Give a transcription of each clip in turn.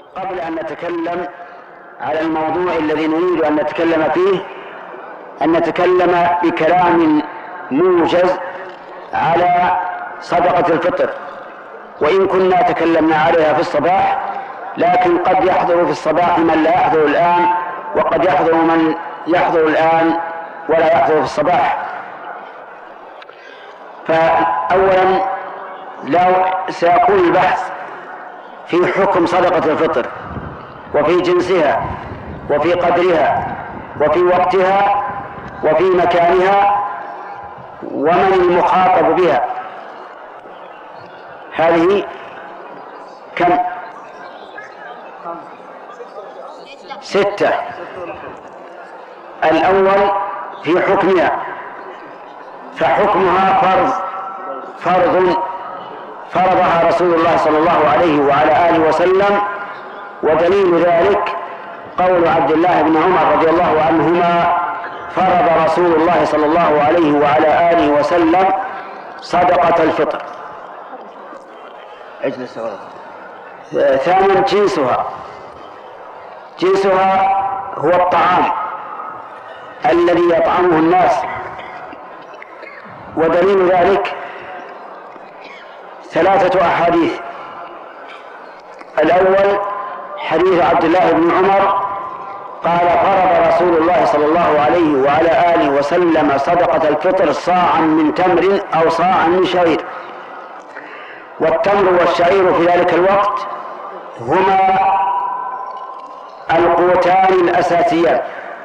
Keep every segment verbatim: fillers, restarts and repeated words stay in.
قبل أن نتكلم على الموضوع الذي نريد أن نتكلم فيه أن نتكلم بكلام موجز على صدقة الفطر، وإن كنا تكلمنا عليها في الصباح، لكن قد يحضر في الصباح من لا يحضر الآن، وقد يحضر من يحضر الآن ولا يحضر في الصباح. فأولا لو سيكون البحث في حكم صدقة الفطر وفي جنسها وفي قدرها وفي وقتها وفي مكانها ومن المخاطب بها. هذه كم؟ ستة. الأول في حكمها، فحكمها فرض فرض فرضها رسول الله صلى الله عليه وعلى آله وسلم، ودليل ذلك قول عبد الله بن عمر رضي الله عنهما: فرض رسول الله صلى الله عليه وعلى آله وسلم صدقة الفطر. اجلس. ثانيا جنسها، جنسها هو الطعام الذي يطعمه الناس، ودليل ذلك ثلاثة أحاديث. الأول حديث عبد الله بن عمر قال: فرض رسول الله صلى الله عليه وعلى آله وسلم صدقة الفطر صاعا من تمر أو صاعا من شعير. والتمر والشعير في ذلك الوقت هما القوتان الأساسيان.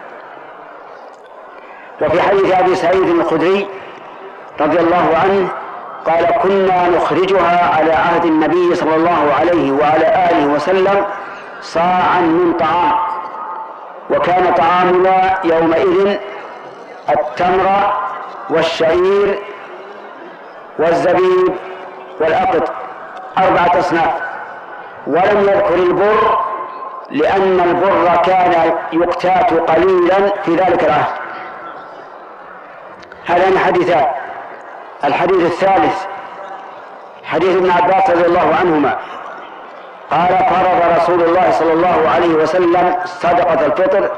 وفي حديث أبي سعيد الخدري رضي الله عنه قال: كنا نخرجها على عهد النبي صلى الله عليه وعلى آله وسلم صاعا من طعام، وكان طعامنا يومئذ التمر والشعير والزبيب والأقط، أربعة أصناف. ولم يذكر البر لأن البر كان يقتات قليلا في ذلك العهد. هذان حديثان. الحديث الثالث حديث ابن عباس رضي الله عنهما قال: فرض رسول الله صلى الله عليه وسلم صدقة الفطر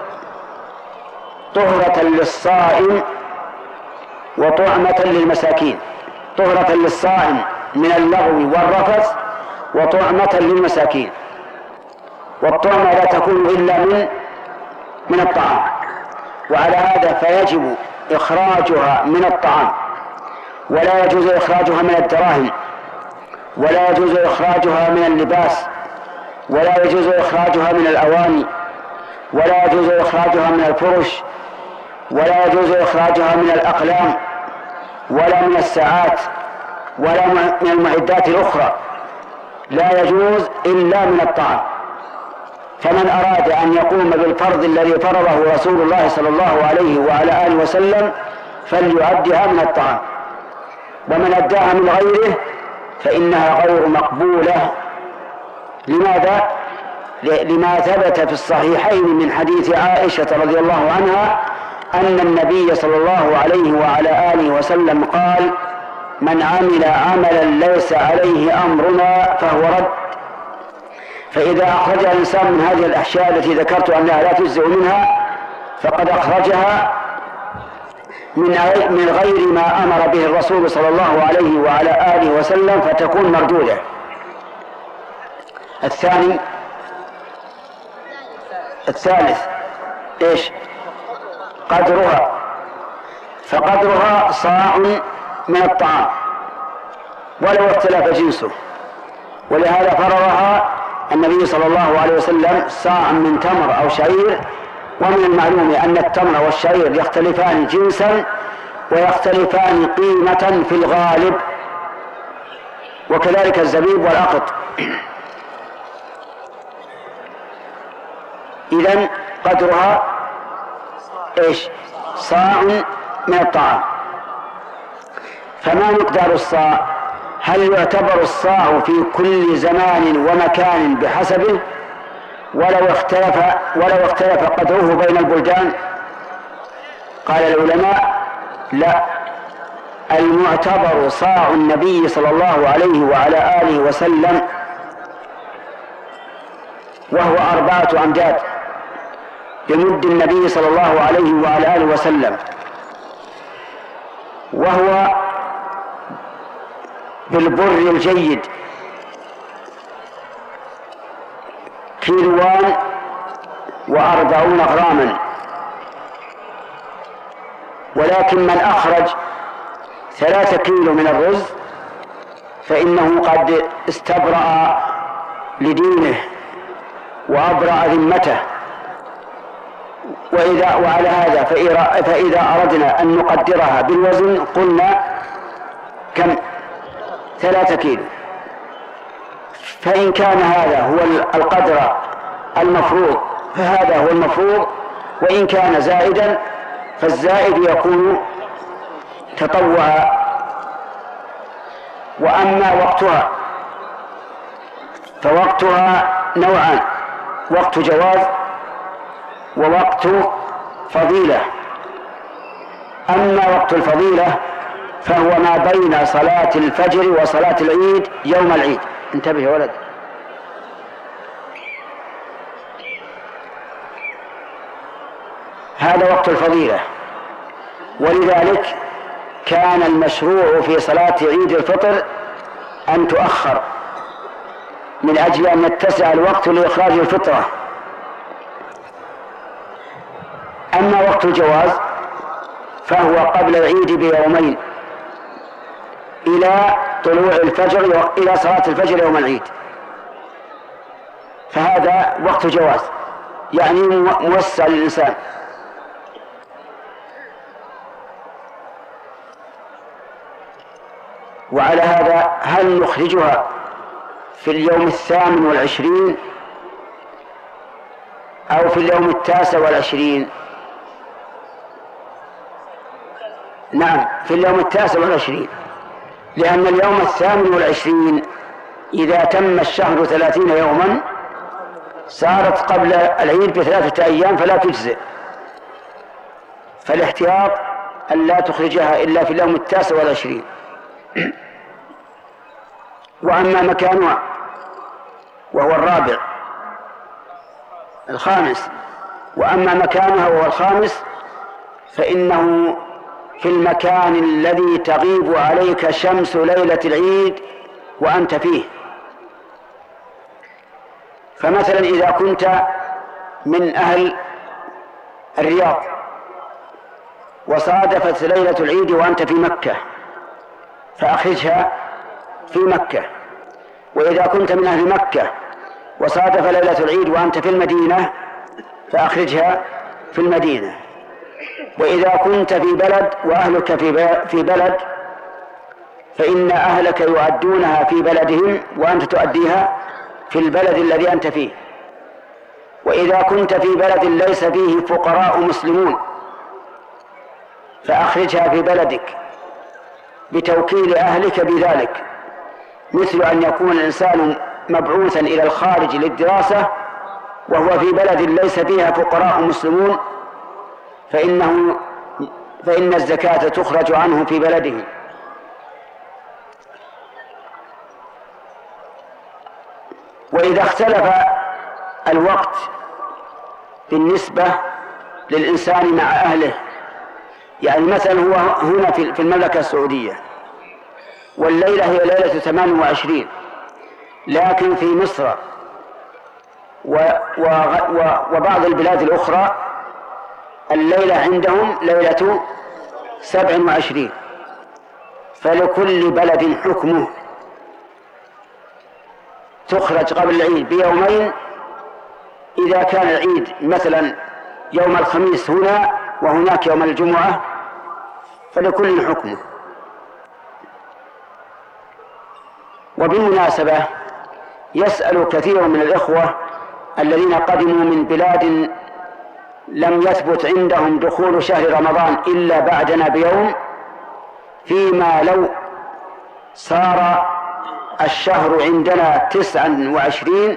طهرة للصائم وطعمة للمساكين. طهرة للصائم من اللغو والرفث، وطعمة للمساكين. والطعمة لا تكون إلا من من الطعام، وعلى هذا فيجب إخراجها من الطعام، ولا يجوز إخراجها من الدراهم، ولا يجوز إخراجها من اللباس، ولا يجوز إخراجها من الأواني، ولا يجوز إخراجها من الفرش، ولا يجوز إخراجها من الأقلام، ولا من الساعات، ولا من المعدات الأخرى. لا يجوز إلا من الطعام. فمن أراد أن يقوم بالفرض الذي فرضه رسول الله صلى الله عليه وعلى آله وسلم فليؤدها من الطعام، ومن أداها من غيره فإنها غير مقبولة. لماذا؟ لما ثبت في الصحيحين من حديث عائشة رضي الله عنها أن النبي صلى الله عليه وعلى آله وسلم قال: من عمل عملا ليس عليه أمرنا فهو رد. فإذا أخرج الإنسان من هذه الأشياء التي ذكرت أنها لا تجزئ منها فقد أخرجها من غير ما أمر به الرسول صلى الله عليه وعلى آله وسلم، فتكون مردودة. الثاني الثالث إيش؟ قدرها. فقدرها صاع من الطعام ولو اختلف جنسه، ولهذا فرضها النبي صلى الله عليه وسلم صاع من تمر أو شعير. ومن المعلوم أن التمر والشعير يختلفان جنسا ويختلفان قيمة في الغالب، وكذلك الزبيب والأقط. إذن قدرها إيش؟ صاع من الطعام. فما مقدار الصاع؟ هل يعتبر الصاع في كل زمان ومكان بحسبه ولو اختلف ولو اختلف قدره بين البلدان؟ قال العلماء: لا، المعتبر صاع النبي صلى الله عليه وعلى آله وسلم وهو أربعة أمداد بمد النبي صلى الله عليه وعلى آله وسلم، وهو بالبر الجيد كيلوان وأربعون غراما. ولكن من أخرج ثلاثة كيلو من الرز فإنه قد استبرأ لدينه وأبرأ ذمته. وإذا وعلى هذا فإذا أردنا أن نقدرها بالوزن قلنا كم؟ ثلاثة كيلو. فإن كان هذا هو القدر المفروض فهذا هو المفروض، وإن كان زائدا فالزائد يكون تطوعا. وأما وقتها فوقتها نوعان: وقت جواز ووقت فضيلة. أما وقت الفضيلة فهو ما بين صلاة الفجر وصلاة العيد يوم العيد. انتبه يا ولد. هذا وقت الفضيلة، ولذلك كان المشروع في صلاة عيد الفطر أن تؤخر من أجل أن يتسع الوقت لإخراج الفطرة. أما وقت الجواز فهو قبل العيد بيومين إلى طلوع الفجر، إلى صلاة الفجر يوم العيد، فهذا وقت جواز يعني موسع للإنسان. وعلى هذا هل نخرجها في اليوم الثامن والعشرين أو في اليوم التاسع والعشرين؟ نعم، في اليوم التاسع والعشرين، لأن اليوم الثامن والعشرين إذا تم الشهر ثلاثين يوما صارت قبل العيد بثلاثة أيام فلا تجزئ، فالاحتياط أن لا تخرجها إلا في اليوم التاسع والعشرين. وأما مكانها وهو الرابع الخامس وأما مكانها وهو الخامس فإنه في المكان الذي تغيب عليك شمس ليلة العيد وأنت فيه. فمثلا إذا كنت من أهل الرياض وصادفت ليلة العيد وأنت في مكة فأخرجها في مكة، وإذا كنت من أهل مكة وصادف ليلة العيد وأنت في المدينة فأخرجها في المدينة، وإذا كنت في بلد وأهلك في بلد فإن أهلك يؤدونها في بلدهم وأنت تؤديها في البلد الذي أنت فيه. وإذا كنت في بلد ليس فيه فقراء مسلمون فأخرجها في بلدك بتوكيل أهلك بذلك، مثل أن يكون الإنسان مبعوثا إلى الخارج للدراسة وهو في بلد ليس فيها فقراء مسلمون فإنه فإن الزكاة تخرج عنه في بلده. وإذا اختلف الوقت بالنسبة للإنسان مع أهله، يعني مثلا هو هنا في المملكة السعودية والليلة هي ليلة ثمان وعشرين، لكن في مصر وبعض البلاد الأخرى الليلة عندهم ليلة سبع وعشرين، فلكل بلد حكمه، تخرج قبل العيد بيومين إذا كان العيد مثلا يوم الخميس هنا وهناك يوم الجمعة فلكل حكمه. وبالمناسبة يسأل كثير من الإخوة الذين قدموا من بلاد لم يثبت عندهم دخول شهر رمضان إلا بعدنا بيوم، فيما لو صار الشهر عندنا تسعا وعشرين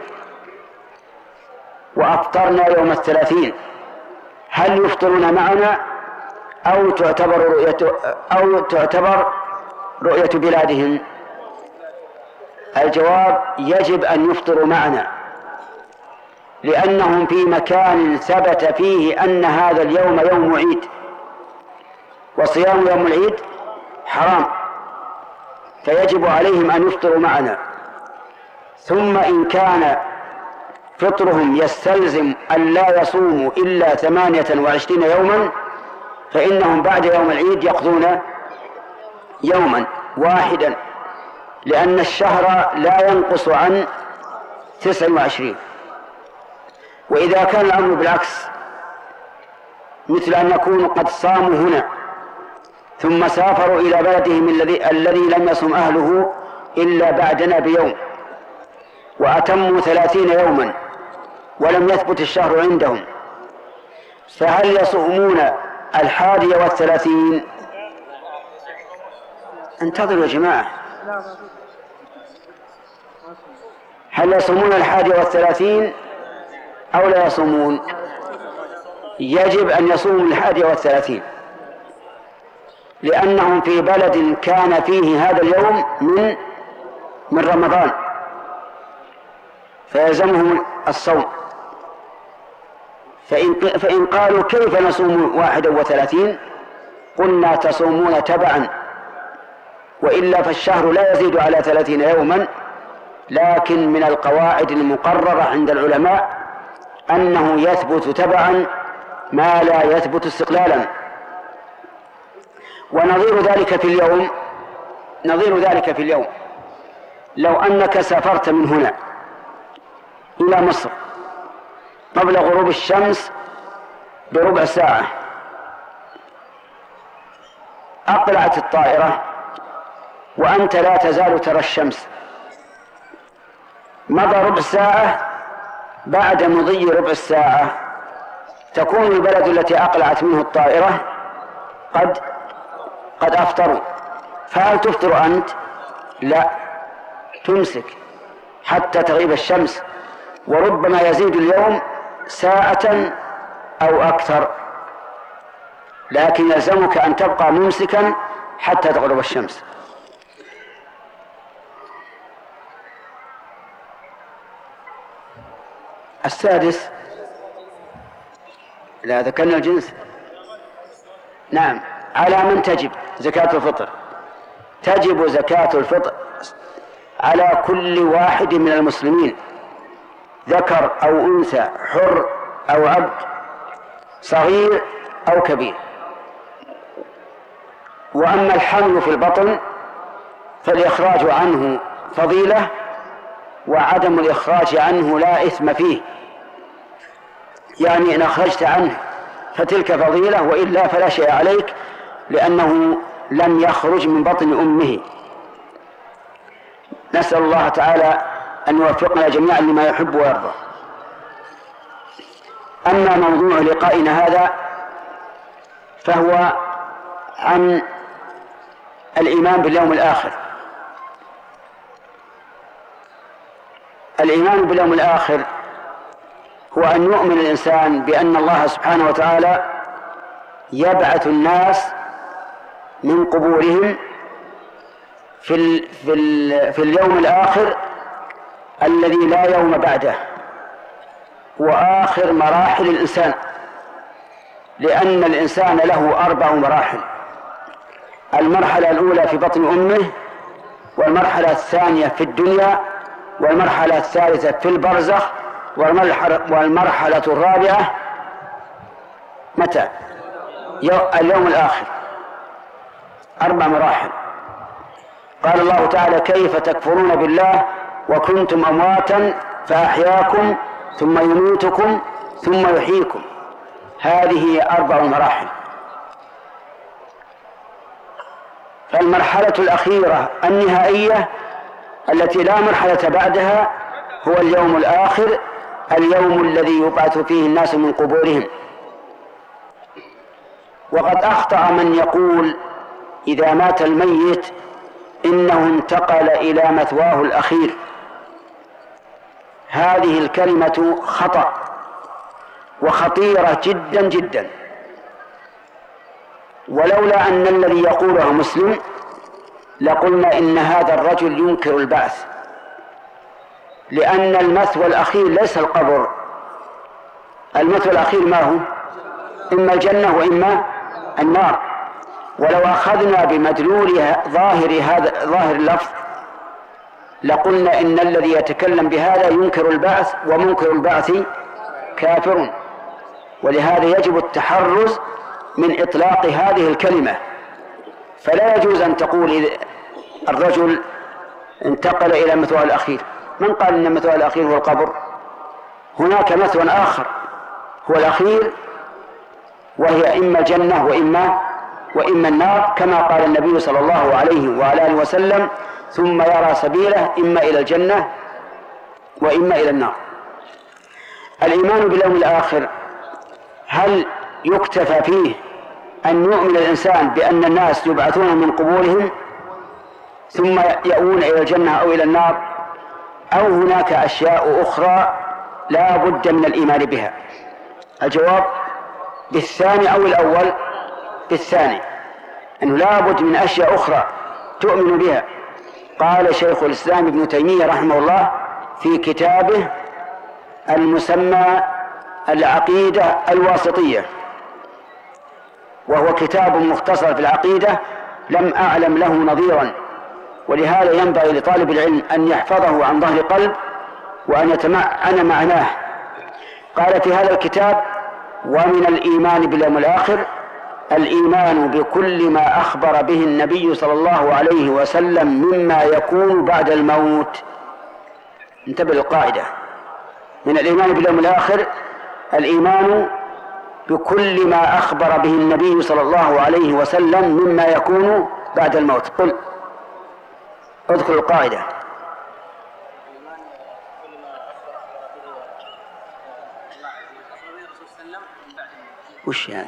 وأفطرنا يوم الثلاثين هل يفطرون معنا أو تعتبر رؤية أو تعتبر رؤية بلادهم؟ الجواب: يجب أن يفطروا معنا، لأنهم في مكان ثبت فيه أن هذا اليوم يوم عيد، وصيام يوم العيد حرام، فيجب عليهم أن يفطروا معنا. ثم إن كان فطرهم يستلزم أن لا يصوموا إلا ثمانية وعشرين يوما، فإنهم بعد يوم العيد يقضون يوما واحدا، لأن الشهر لا ينقص عن تسع وعشرين. وإذا كان الأمر بالعكس، مثل أن يكونوا قد صاموا هنا ثم سافروا إلى بلدهم الذي الذي لم يصم أهله إلا بعدنا بيوم، وأتموا ثلاثين يوما ولم يثبت الشهر عندهم، فهل يصومون الحادية والثلاثين؟ انتظروا يا جماعة، هل يصومون الحادية والثلاثين أو لا يصومون؟ يجب أن يصوموا الحادية والثلاثين، لأنهم في بلد كان فيه هذا اليوم من من رمضان، فيلزمهم الصوم. فإن, فإن قالوا كيف نصوم واحدا وثلاثين؟ قلنا تصومون تبعا، وإلا فالشهر لا يزيد على ثلاثين يوما، لكن من القواعد المقررة عند العلماء أنه يثبت تبعا ما لا يثبت استقلالا. ونظير ذلك في اليوم نظير ذلك في اليوم لو أنك سافرت من هنا إلى مصر قبل غروب الشمس بربع ساعة، أقلعت الطائرة وأنت لا تزال ترى الشمس، مضى ربع ساعة، بعد مضي ربع الساعة تكون البلد التي أقلعت منه الطائرة قد قد أفطروا، فهل تفطر أنت؟ لا، تمسك حتى تغيب الشمس، وربما يزيد اليوم ساعة أو أكثر، لكن يلزمك أن تبقى ممسكا حتى تغرب الشمس. السادس، لا ذكرنا الجنس. نعم، على من تجب زكاة الفطر؟ تجب زكاة الفطر على كل واحد من المسلمين، ذكر أو أنثى، حر أو عبد، صغير أو كبير. وأما الحمل في البطن فالإخراج عنه فضيلة، وعدم الإخراج عنه لا إثم فيه، يعني إن أخرجت عنه فتلك فضيلة، وإلا فلا شيء عليك، لأنه لم يخرج من بطن أمه. نسأل الله تعالى أن يوفقنا جميعا لما يحب ويرضى. أما موضوع لقائنا هذا فهو عن الإيمان باليوم الآخر. الإيمان باليوم الآخر هو أن يؤمن الإنسان بأن الله سبحانه وتعالى يبعث الناس من قبورهم في, ال في, ال في اليوم الآخر الذي لا يوم بعده، وآخر مراحل الإنسان، لأن الإنسان له أربع مراحل: المرحلة الأولى في بطن أمه، والمرحلة الثانية في الدنيا، والمرحلة الثالثة في البرزخ، والمرحلة الرابعة متى؟ اليوم الآخر. أربع مراحل. قال الله تعالى: كيف تكفرون بالله وكنتم أمواتا فأحياكم ثم يميتكم ثم يحييكم. هذه أربع مراحل. فالمرحلة الأخيرة النهائية التي لا مرحلة بعدها هو اليوم الآخر، اليوم الذي يبعث فيه الناس من قبورهم. وقد أخطأ من يقول إذا مات الميت إنه انتقل إلى مثواه الأخير. هذه الكلمة خطأ وخطيرة جدا جدا، ولولا أن الذي يقوله مسلم لقلنا إن هذا الرجل ينكر البعث، لأن المثوى الأخير ليس القبر، المثل الأخير ما هو؟ إما الجنة وإما النار. ولو أخذنا بمدلول ظاهر هذا ظاهر اللفظ لقلنا إن الذي يتكلم بهذا ينكر البعث، ومنكر البعث كافر. ولهذا يجب التحرز من إطلاق هذه الكلمة. فلا يجوز أن تقول الرجل انتقل إلى المثوى الأخير. من قال إن المثوى الأخير هو القبر؟ هناك مثوى آخر هو الأخير، وهي إما الجنة وإما وإما النار، كما قال النبي صلى الله عليه وآله وسلم: ثم يرى سبيله إما إلى الجنة وإما إلى النار. الإيمان باليوم الآخر هل يكتفى فيه أن يؤمن الإنسان بأن الناس يبعثون من قبورهم ثم يأوون إلى الجنة أو إلى النار، أو هناك أشياء أخرى لا بد من الإيمان بها؟ الجواب بالثاني أو الأول؟ بالثاني، أنه لا بد من أشياء أخرى تؤمن بها. قال شيخ الإسلام ابن تيمية رحمه الله في كتابه المسمى العقيدة الواسطية، وهو كتاب مختصر في العقيدة لم أعلم له نظيرا، ولهذا ينبغي لطالب العلم أن يحفظه عن ظهر قلب وأن يتمعن معناه. قال في هذا الكتاب: ومن الإيمان باليوم الآخر الإيمان بكل ما أخبر به النبي صلى الله عليه وسلم مما يكون بعد الموت. انتبه للقاعدة: من الإيمان باليوم الآخر الإيمان بكل ما أخبر به النبي صلى الله عليه وسلم مما يكون بعد الموت. قل اذكر القاعدة. وش يعني؟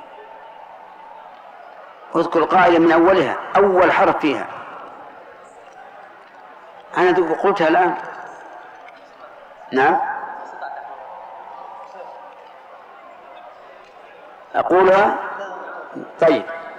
اذكر القاعدة من أولها، أول حرف فيها. أنا قلتها الآن. نعم أقولها. طيب،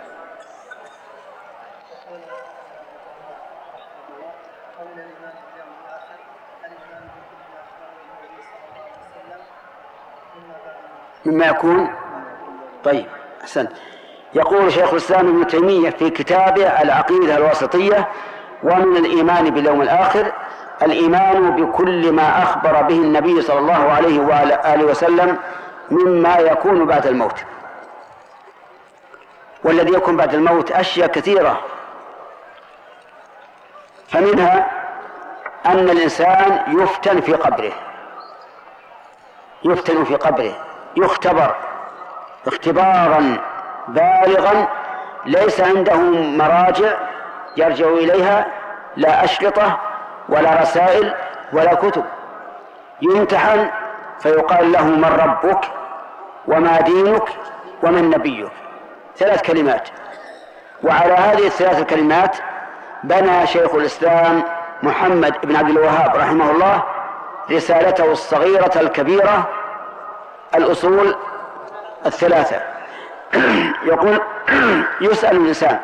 مما يكون. طيب أحسنت. يقول شيخ الإسلام ابن تيمية في كتابه العقيدة الواسطية: ومن الإيمان باليوم الآخر الإيمان بكل ما أخبر به النبي صلى الله عليه وآله وسلم مما يكون بعد الموت. والذي يكون بعد الموت أشياء كثيرة، فمنها أن الإنسان يفتن في قبره، يفتن في قبره، يختبر اختبارا بالغا ليس عنده مراجع يرجع إليها، لا أشرطة ولا رسائل ولا كتب. يمتحن فيقال له: من ربك وما دينك ومن نبيك؟ ثلاث كلمات. وعلى هذه الثلاث الكلمات بنى شيخ الإسلام محمد بن عبد الوهاب رحمه الله رسالته الصغيرة الكبيرة الأصول الثلاثة. يقول: يسأل الإنسان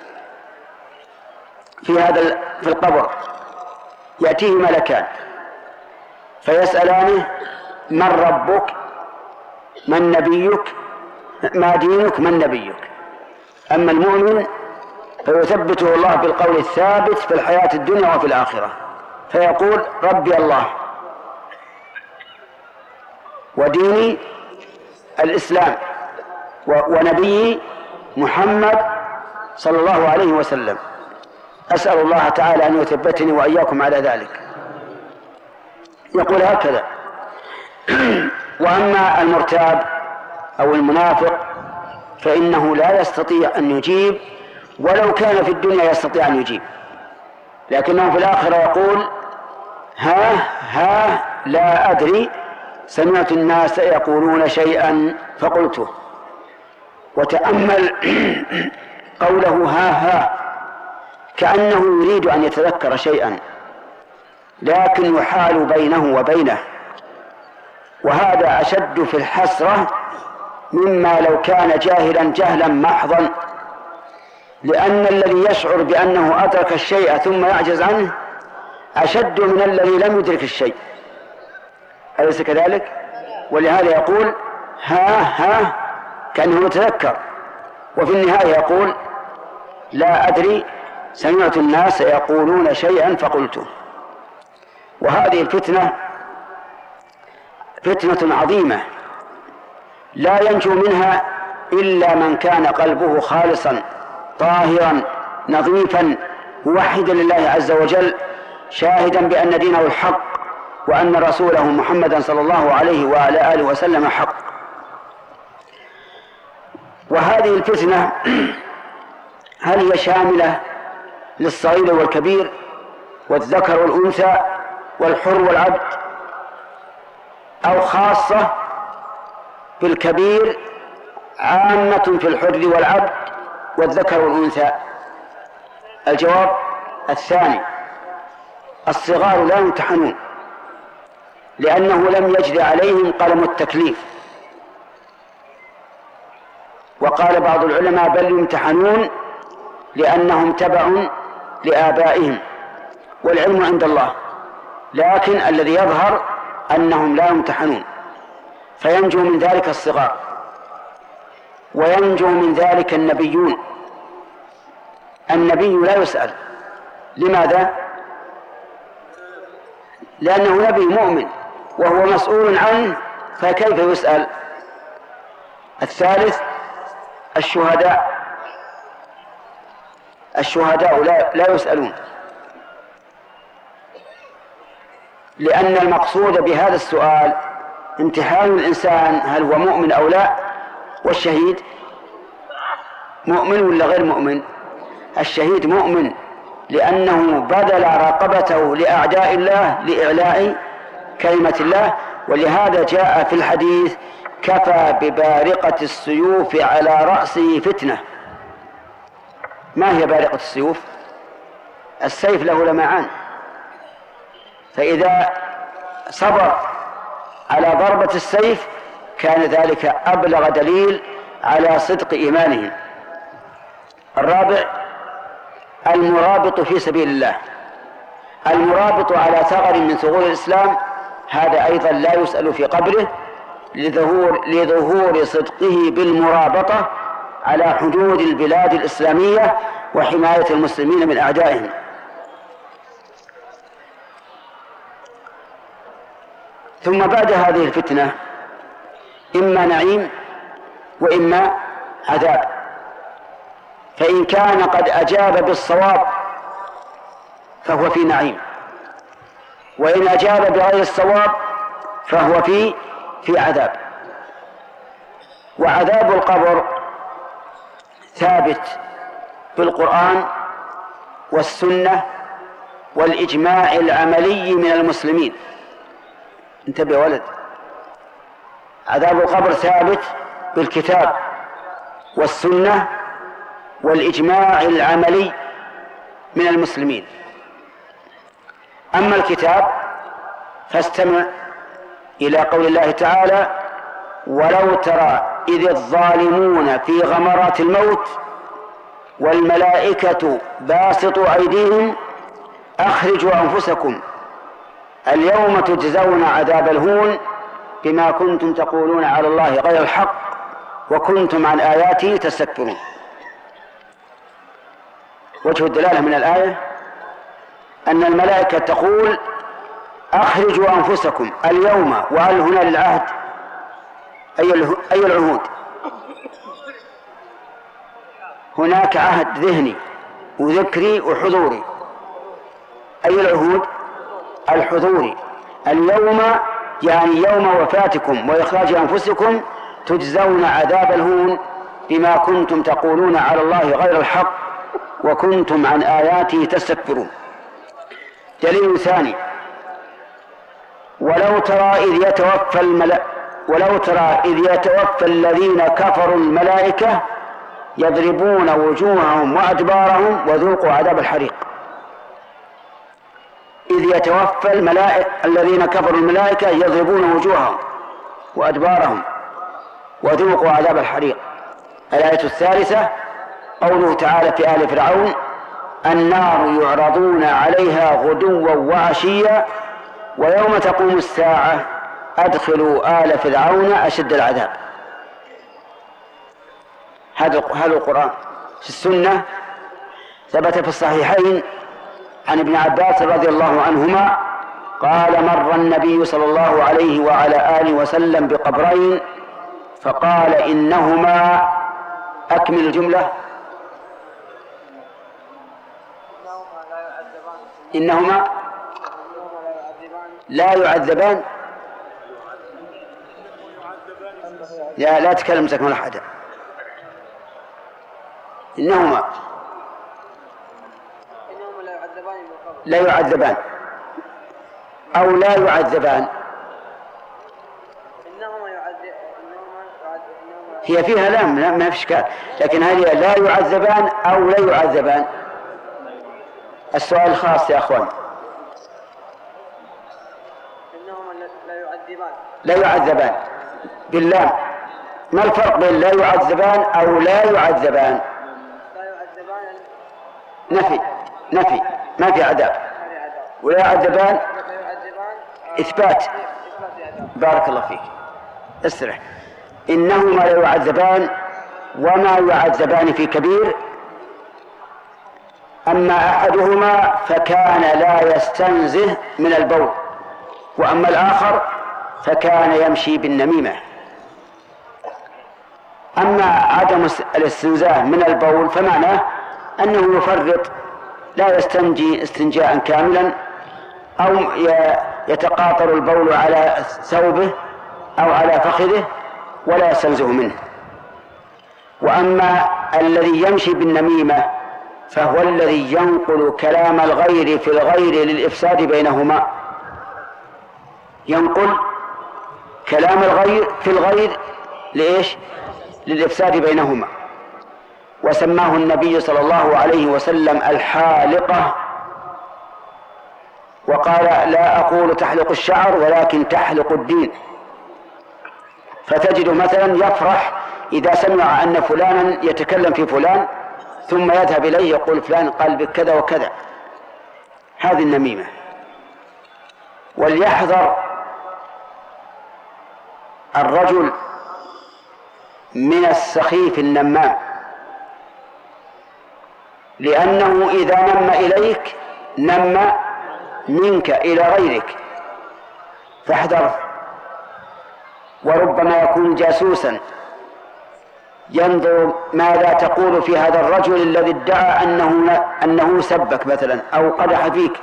في هذا في القبر، يأتيه ملكان فيسألانه: من ربك؟ من نبيك؟ ما دينك؟ من نبيك؟ أما المؤمن فيثبته الله بالقول الثابت في الحياة الدنيا وفي الآخرة، فيقول: ربي الله وديني الإسلام ونبي محمد صلى الله عليه وسلم. أسأل الله تعالى أن يثبتني وإياكم على ذلك. يقول هكذا: وأما المرتاب أو المنافق فإنه لا يستطيع أن يجيب، ولو كان في الدنيا يستطيع أن يجيب، لكنه في الآخرة يقول: ها ها لا أدري، سمعت الناس يقولون شيئا فقلته. وتأمل قوله ها ها، كأنه يريد أن يتذكر شيئا لكن يحال بينه وبينه، وهذا أشد في الحسرة مما لو كان جاهلا جهلا محضا، لأن الذي يشعر بأنه أدرك الشيء ثم يعجز عنه أشد من الذي لم يدرك الشيء. أليس كذلك؟ ولهذا يقول ها ها كأنه يتذكر، وفي النهاية يقول لا أدري سمعت الناس يقولون شيئا فقلته. وهذه الفتنة فتنة عظيمة لا ينجو منها إلا من كان قلبه خالصا طاهرا نظيفا موحدا لله عز وجل، شاهدا بأن دينه الحق وأن رسوله محمدا صلى الله عليه وعلى آله وسلم حق. وهذه الفتنة هل هي شاملة للصغير والكبير والذكر والأنثى والحر والعبد، أو خاصة بالكبير عامة في الحر والعبد والذكر والأنثى؟ الجواب الثاني، الصغار لا يمتحنون لأنه لم يجري عليهم قلم التكليف، وقال بعض العلماء بل يمتحنون لأنهم تبع لآبائهم والعلم عند الله، لكن الذي يظهر أنهم لا يمتحنون، فينجو من ذلك الصغار وينجو من ذلك النبيون. النبي لا يسأل، لماذا؟ لأنه نبي مؤمن وهو مسؤول عنه، فكيف يسأل؟ الثالث الشهداء، الشهداء لا, لا يسألون، لأن المقصود بهذا السؤال امتحان الإنسان هل هو مؤمن أو لا. والشهيد مؤمن ولا غير مؤمن؟ الشهيد مؤمن لأنه بذل رقبته لأعداء الله لإعلاء كلمة الله، ولهذا جاء في الحديث كفى ببارقة السيوف على رأسه فتنة. ما هي بارقة السيوف؟ السيف له لمعان، فإذا صبر على ضربة السيف كان ذلك أبلغ دليل على صدق إيمانهم. الرابع المرابط في سبيل الله، المرابط على ثغر من ثغور الإسلام، هذا أيضا لا يسأل في قبره لظهور, لظهور صدقه بالمرابطة على حدود البلاد الإسلامية وحماية المسلمين من أعدائهم. ثم بعد هذه الفتنة إما نعيم وإما عذاب، فإن كان قد أجاب بالصواب فهو في نعيم، وإن أجاب بغير الصواب فهو في في عذاب. وعذاب القبر ثابت بالقرآن والسنة والإجماع العملي من المسلمين. انتبه يا ولد، عذاب القبر ثابت بالكتاب والسنة والإجماع العملي من المسلمين. أما الكتاب فاستمع إلى قول الله تعالى ولو ترى إذ الظالمون في غمرات الموت والملائكة باسطوا أيديهم أخرجوا أنفسكم اليوم تجزون عذاب الهون بما كنتم تقولون على الله غير الحق وكنتم عن آياته تستكبرون. وجه الدلالة من الآية أن الملائكة تقول أخرجوا أنفسكم اليوم، وهل هنا للعهد أي العهود؟ هناك عهد ذهني وذكري وحضوري. أي العهود؟ الحضوري. اليوم يعني يوم وفاتكم وإخراج أنفسكم تجزون عذاب الهون بما كنتم تقولون على الله غير الحق وكنتم عن آياته تستكبرون. دليل ثاني ولو ترى إذ يتوفى الملائكة ولو ترى إذ يتوفى الذين كفروا الملائكة يضربون وجوههم وأدبارهم وذوقوا عذاب الحريق. إذ يتوفى الملائكة الذين كفروا الملائكة يضربون وجوههم وأدبارهم وذوقوا عذاب الحريق. الآية الثالثة قوله تعالى في آل فرعون النار يعرضون عليها غدوا وعشيا ويوم تقوم الساعة أدخلوا آل فرعون أشد العذاب. هذا هذا القرآن. في السنة ثبت في الصحيحين عن ابن عباس رضي الله عنهما قال مر النبي صلى الله عليه وعلى آله وسلم بقبرين فقال إنهما أكمل الجملة إنهما لا يعذبان. لا لا تكلم سكن ولا حدا. إنهما لا يعذبان أو لا يعذبان. هي فيها لام لا ما في إشكال، لكن هل لا يعذبان أو لا يعذبان؟ السؤال خاص يا أخوان. لا يعذبان بالله. ما الفرق بين لا يعذبان أو لا يعذبان؟ نفي نفي ما في عذاب، ولا يعذبان إثبات. بارك الله فيك استرح. إنهما لا يعذبان وما يعذبان في كبير، أما أحدهما فكان لا يستنزه من البول، وأما الآخر فكان يمشي بالنميمة. أما عدم الاستنزاه من البول فمعناه أنه يفرط، لا يستنجي استنجاء كاملا، أو يتقاطر البول على ثوبه أو على فخذه ولا يستنزه منه. وأما الذي يمشي بالنميمة فهو الذي ينقل كلام الغير في الغير للإفساد بينهما، ينقل كلام الغير في الغير لإيش؟ للإفساد بينهما. وسماه النبي صلى الله عليه وسلم الحالقة، وقال لا أقول تحلق الشعر ولكن تحلق الدين. فتجد مثلا يفرح إذا سمع أن فلانا يتكلم في فلان ثم يذهب إليه يقول فلان قال بكذا وكذا. هذه النميمة. وليحذر الرجل من السخيف النمام، لأنه إذا نم إليك نم منك إلى غيرك، فاحذر. وربما يكون جاسوسا ينظر ماذا تقول في هذا الرجل الذي ادعى أنه, أنه سبك مثلا أو قدح فيك.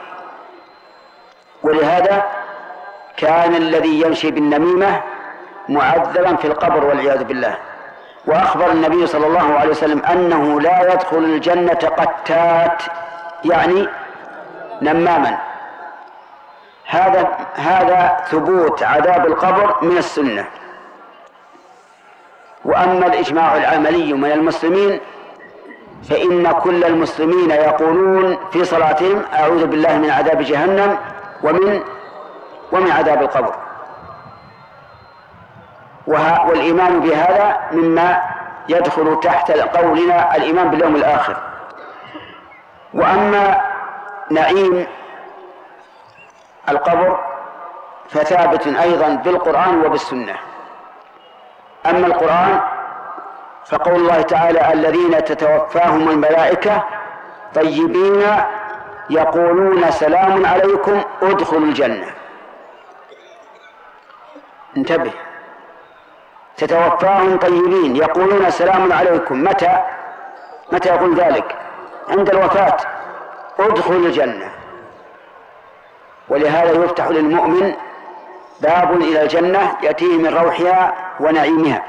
ولهذا كان الذي يمشي بالنميمة معذبا في القبر والعياذ بالله. وأخبر النبي صلى الله عليه وسلم أنه لا يدخل الجنة قتات، يعني نماما. هذا هذا ثبوت عذاب القبر من السنة. وأما الإجماع العملي من المسلمين فإن كل المسلمين يقولون في صلاتهم أعوذ بالله من عذاب جهنم ومن ومن عذاب القبر. والإيمان بهذا مما يدخل تحت قولنا الإيمان باليوم الآخر. وأما نعيم القبر فثابت أيضا بالقرآن وبالسنة. أما القرآن فقول الله تعالى الذين تتوفاهم الملائكة طيبين يقولون سلام عليكم ادخلوا الجنة. انتبه، تتوفاهم طيبين يقولون سلام عليكم. متى متى يقول ذلك؟ عند الوفاة. ادخلوا الجنة. ولهذا يفتح للمؤمن باب إلى الجنة يأتيه من روحها ونعيمها.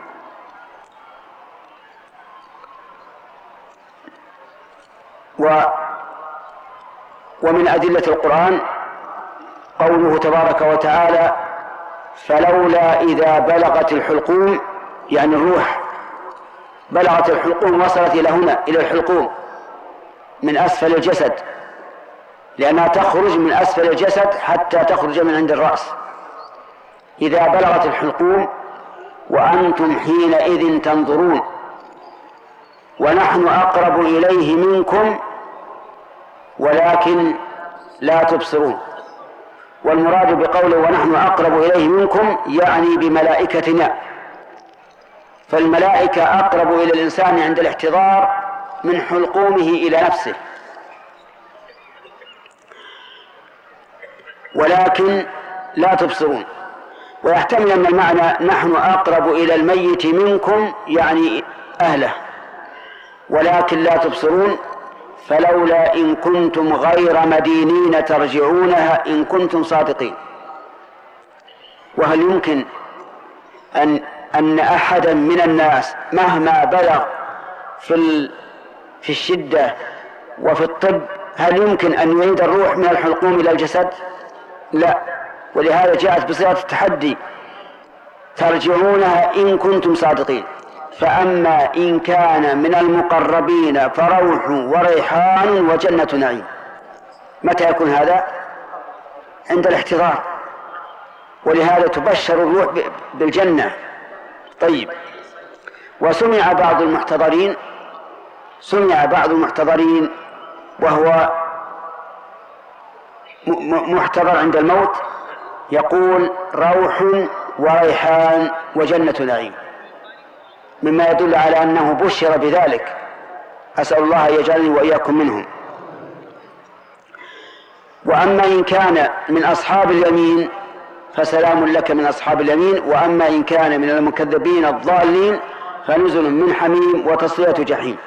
و ومن أدلة القرآن قوله تبارك وتعالى فلولا إذا بلغت الحلقوم، يعني الروح بلغت الحلقوم، وصلت إلى هنا إلى الحلقوم من أسفل الجسد، لأنها تخرج من أسفل الجسد حتى تخرج من عند الرأس. إذا بلغت الحلقوم وأنتم حينئذ تنظرون ونحن أقرب إليه منكم ولكن لا تبصرون. والمراد بقوله ونحن أقرب إليه منكم يعني بملائكتنا، فالملائكة أقرب إلى الإنسان عند الاحتضار من حلقومه إلى نفسه، ولكن لا تبصرون. ويحتمل أن المعنى نحن أقرب إلى الميت منكم يعني أهله، ولكن لا تبصرون، فلولا إن كنتم غير مدينين ترجعونها إن كنتم صادقين. وهل يمكن أن أن أحدا من الناس مهما بلغ في في الشدة وفي الطب هل يمكن أن يعيد الروح من الحلقوم إلى الجسد؟ لا. ولهذا جاءت بصيغة التحدي ترجعونها إن كنتم صادقين. فأما إن كان من المقربين فروح وريحان وجنة نعيم. متى يكون هذا؟ عند الاحتضار، ولهذا تبشر الروح بالجنة. طيب، وسمع بعض المحتضرين سمع بعض المحتضرين وهو محتضر عند الموت يقول روح وريحان وجنة نعيم، مما يدل على أنه بشر بذلك. أسأل الله أن يجعلني وإياكم منهم. وأما إن كان من أصحاب اليمين فسلام لك من أصحاب اليمين، وأما إن كان من المكذبين الضالين فنزل من حميم وتصلية جحيم.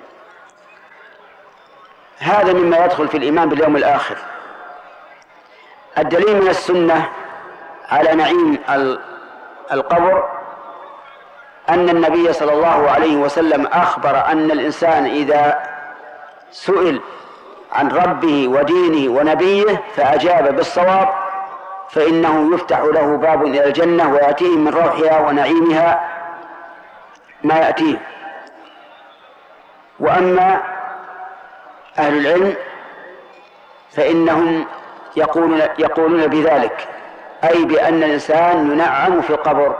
هذا مما يدخل في الإيمان باليوم الآخر. الدليل من السنة على نعيم القبر أن النبي صلى الله عليه وسلم أخبر أن الإنسان إذا سئل عن ربه ودينه ونبيه فأجاب بالصواب فإنه يفتح له باب إلى الجنة ويأتيه من روحها ونعيمها ما يأتيه. وأما أهل العلم فإنهم يقولون, يقولون بذلك، أي بأن الإنسان ينعم في القبر.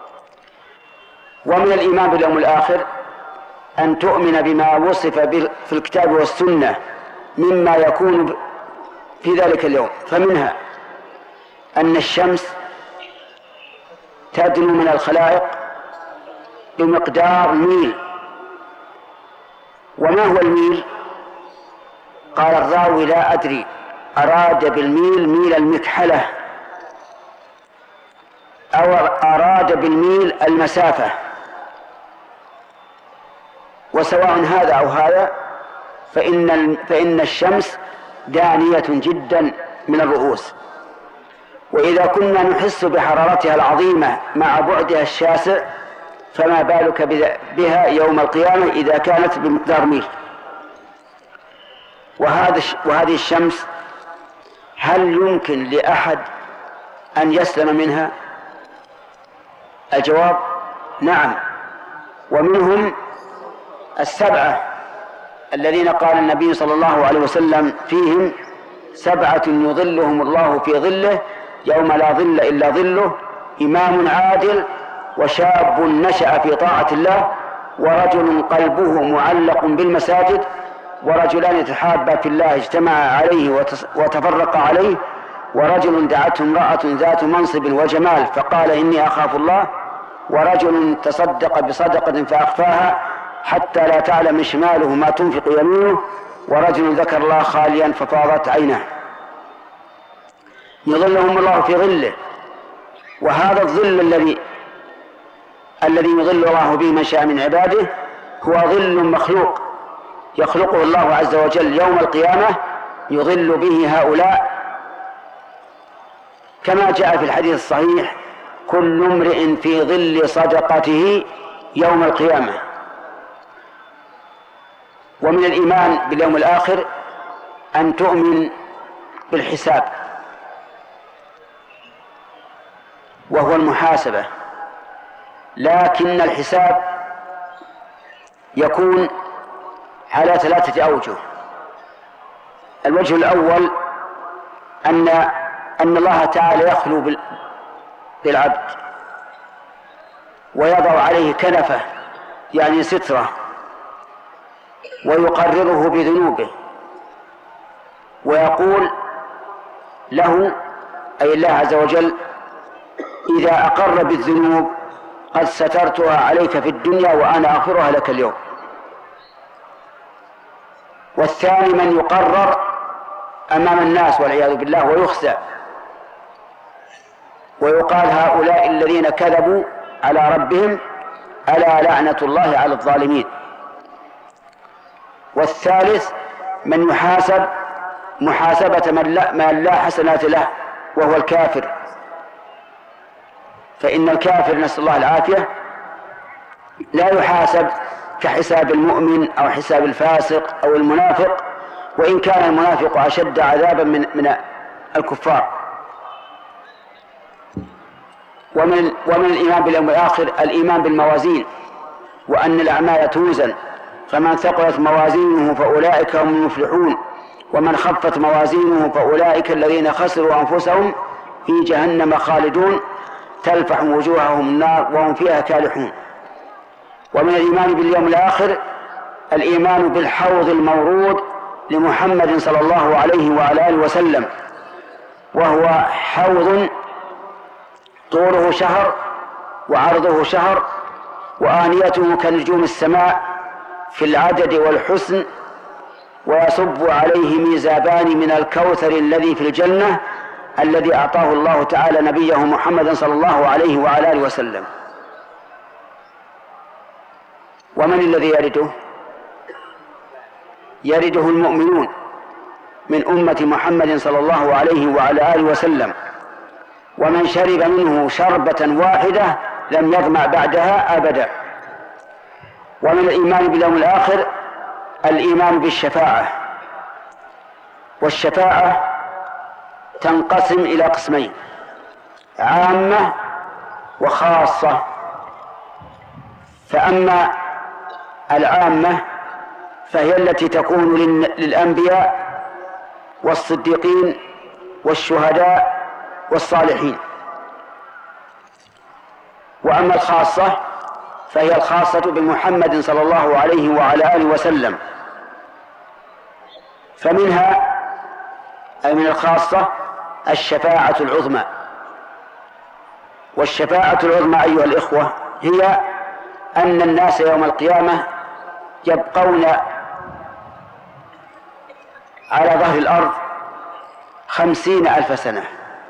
ومن الإيمان باليوم الآخر أن تؤمن بما وصف في الكتاب والسنة مما يكون في ذلك اليوم. فمنها أن الشمس تدنو من الخلائق بمقدار ميل. وما هو الميل؟ قال الراوي لا أدري، أراد بالميل ميل المكحلة أو أراد بالميل المسافة، وسواء هذا أو هذا فإن, فإن الشمس دانية جدا من الرؤوس، وإذا كنا نحس بحرارتها العظيمة مع بعدها الشاسع فما بالك بها يوم القيامة إذا كانت بمقدار ميل. وهذه الشمس هل يمكن لأحد أن يسلم منها؟ الجواب نعم. ومنهم السبعة الذين قال النبي صلى الله عليه وسلم فيهم سبعة يظلهم الله في ظله يوم لا ظل إلا ظله: إمام عادل، وشاب نشأ في طاعة الله، ورجل قلبه معلق بالمساجد، ورجلان يتحابا في الله اجتمعا عليه وتفرقا عليه، ورجل دعته امرأة ذات منصب وجمال فقال إني أخاف الله، ورجل تصدق بصدقة فأخفاها حتى لا تعلم شماله ما تنفق يمينه، ورجل ذكر الله خاليا ففاضت عينه. يظلهم الله في ظله. وهذا الظل الذي الذي يظل الله به من شاء من عباده هو ظل مخلوق يخلقه الله عز وجل يوم القيامة يظل به هؤلاء، كما جاء في الحديث الصحيح: كل امرئ في ظل صدقته يوم القيامة. ومن الإيمان باليوم الآخر أن تؤمن بالحساب، وهو المحاسبة، لكن الحساب يكون على ثلاثة أوجه. الوجه الأول أن أن الله تعالى يخلو بالعبد ويضع عليه كنفه يعني سترة، ويقرره بذنوبه ويقول له: أي الله عز وجل إذا أقر بالذنوب قد سترتها عليك في الدنيا وأنا أغفرها لك اليوم. والثاني من يقرر أمام الناس والعياذ بالله ويخزى ويقال هؤلاء الذين كذبوا على ربهم ألا لعنة الله على الظالمين. والثالث من يحاسب محاسبة من لا, من لا حسنات له وهو الكافر، فإن الكافر نسأل الله العافية لا يحاسب كحساب المؤمن أو حساب الفاسق أو المنافق، وإن كان المنافق أشد عذابا من من الكفار. ومن ومن الإيمان باليوم الآخر الإيمان بالموازين، وأن الأعمال توزن، فمن ثقلت موازينه فأولئك هم المفلحون، ومن خفت موازينه فأولئك الذين خسروا أنفسهم في جهنم خالدون تلفح وجوههم النار وهم فيها كالحون. ومن الإيمان باليوم الآخر الإيمان بالحوض المورود لمحمد صلى الله عليه وعلى آله وسلم، وهو حوض طوله شهر وعرضه شهر وآنيته كنجوم السماء في العدد والحسن، ويصب عليه ميزابان من الكوثر الذي في الجنة الذي أعطاه الله تعالى نبيه محمد صلى الله عليه وعلى آله وسلم. ومن الذي يرده؟ يرده المؤمنون من أمة محمد صلى الله عليه وعلى آله وسلم، ومن شرب منه شربة واحدة لم يظمأ بعدها أبدا. ومن الإيمان باليوم الآخر الإيمان بالشفاعة، والشفاعة تنقسم إلى قسمين: عامة وخاصة. فأما العامة فهي التي تكون للأنبياء والصديقين والشهداء والصالحين. وأما الخاصة فهي الخاصة بمحمد صلى الله عليه وعلى آله وسلم. فمنها أي من الخاصة الشفاعة العظمى. والشفاعة العظمى أيها الإخوة هي أن الناس يوم القيامة يبقون على ظهر الأرض خمسين ألف سنة،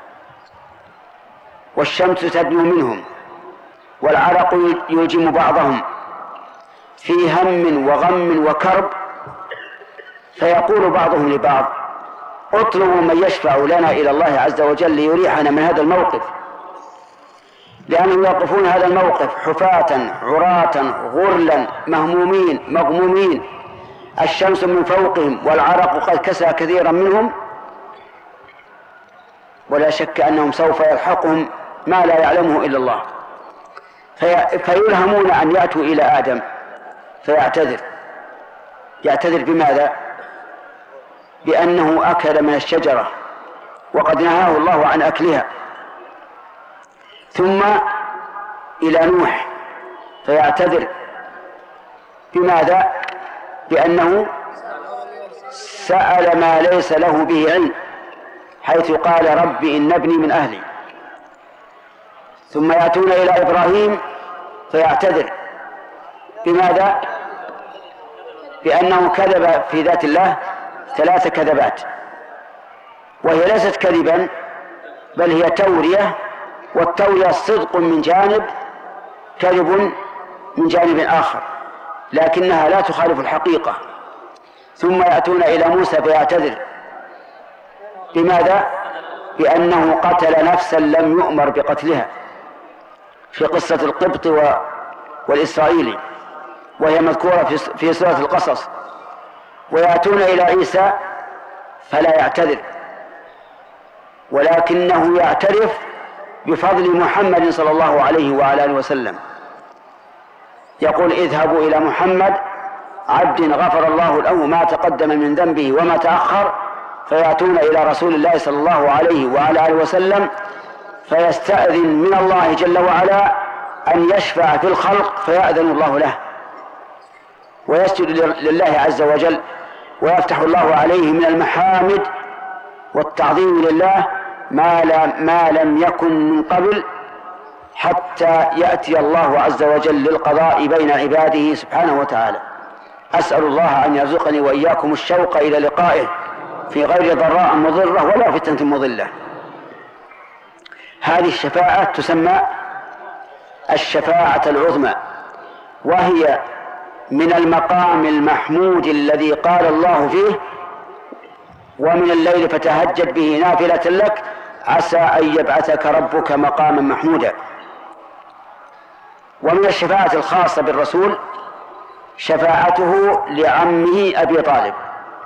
والشمس تدنو منهم، والعرق يلجم بعضهم في هم وغم وكرب، فيقول بعضهم لبعض: اطلبوا من يشفع لنا إلى الله عز وجل ليريحنا من هذا الموقف، لأنهم يوقفون هذا الموقف حفاة عراة غرلا مهمومين مغمومين، الشمس من فوقهم والعرق قد كسى كثيرا منهم، ولا شك أنهم سوف يلحقهم ما لا يعلمه إلا الله. في فيلهمون أن يأتوا إلى آدم فيعتذر. يعتذر بماذا؟ بأنه أكل من الشجرة وقد نهاه الله عن أكلها. ثم إلى نوح فيعتذر بماذا؟ بأنه سأل ما ليس له به علم، حيث قال: رب إن ابني من أهلي. ثم يأتون إلى إبراهيم فيعتذر بماذا؟ بأنه كذب في ذات الله ثلاث كذبات، وهي ليست كذبا بل هي تورية، والتورية صدق من جانب، كذب من جانب آخر، لكنها لا تخالف الحقيقة. ثم يأتون إلى موسى فيعتذر بماذا؟ بأنه قتل نفسا لم يؤمر بقتلها، في قصة القبط والإسرائيلي، وهي مذكورة في سورة القصص. ويأتون إلى عيسى فلا يعتذر، ولكنه يعترف بفضل محمد صلى الله عليه وعلى آله وسلم. يقول: اذهبوا إلى محمد عبد غفر الله له ما تقدم من ذنبه وما تأخر. فيأتون إلى رسول الله صلى الله عليه وعلى آله وسلم فيستأذن من الله جل وعلا أن يشفع في الخلق فيأذن الله له، ويسجد لله عز وجل، ويفتح الله عليه من المحامد والتعظيم لله ما لم, ما لم يكن من قبل حتى يأتي الله عز وجل للقضاء بين عباده سبحانه وتعالى. أسأل الله أن يرزقني وإياكم الشوق إلى لقائه في غير ضراء مضرة ولا فتنة مضلة. هذه الشفاعة تسمى الشفاعة العظمى، وهي من المقام المحمود الذي قال الله فيه: ومن الليل فتهجد به نافلة لك عسى أن يبعثك ربك مقاما محمودا. ومن الشفاعة الخاصة بالرسول شفاعته لعمه أبي طالب.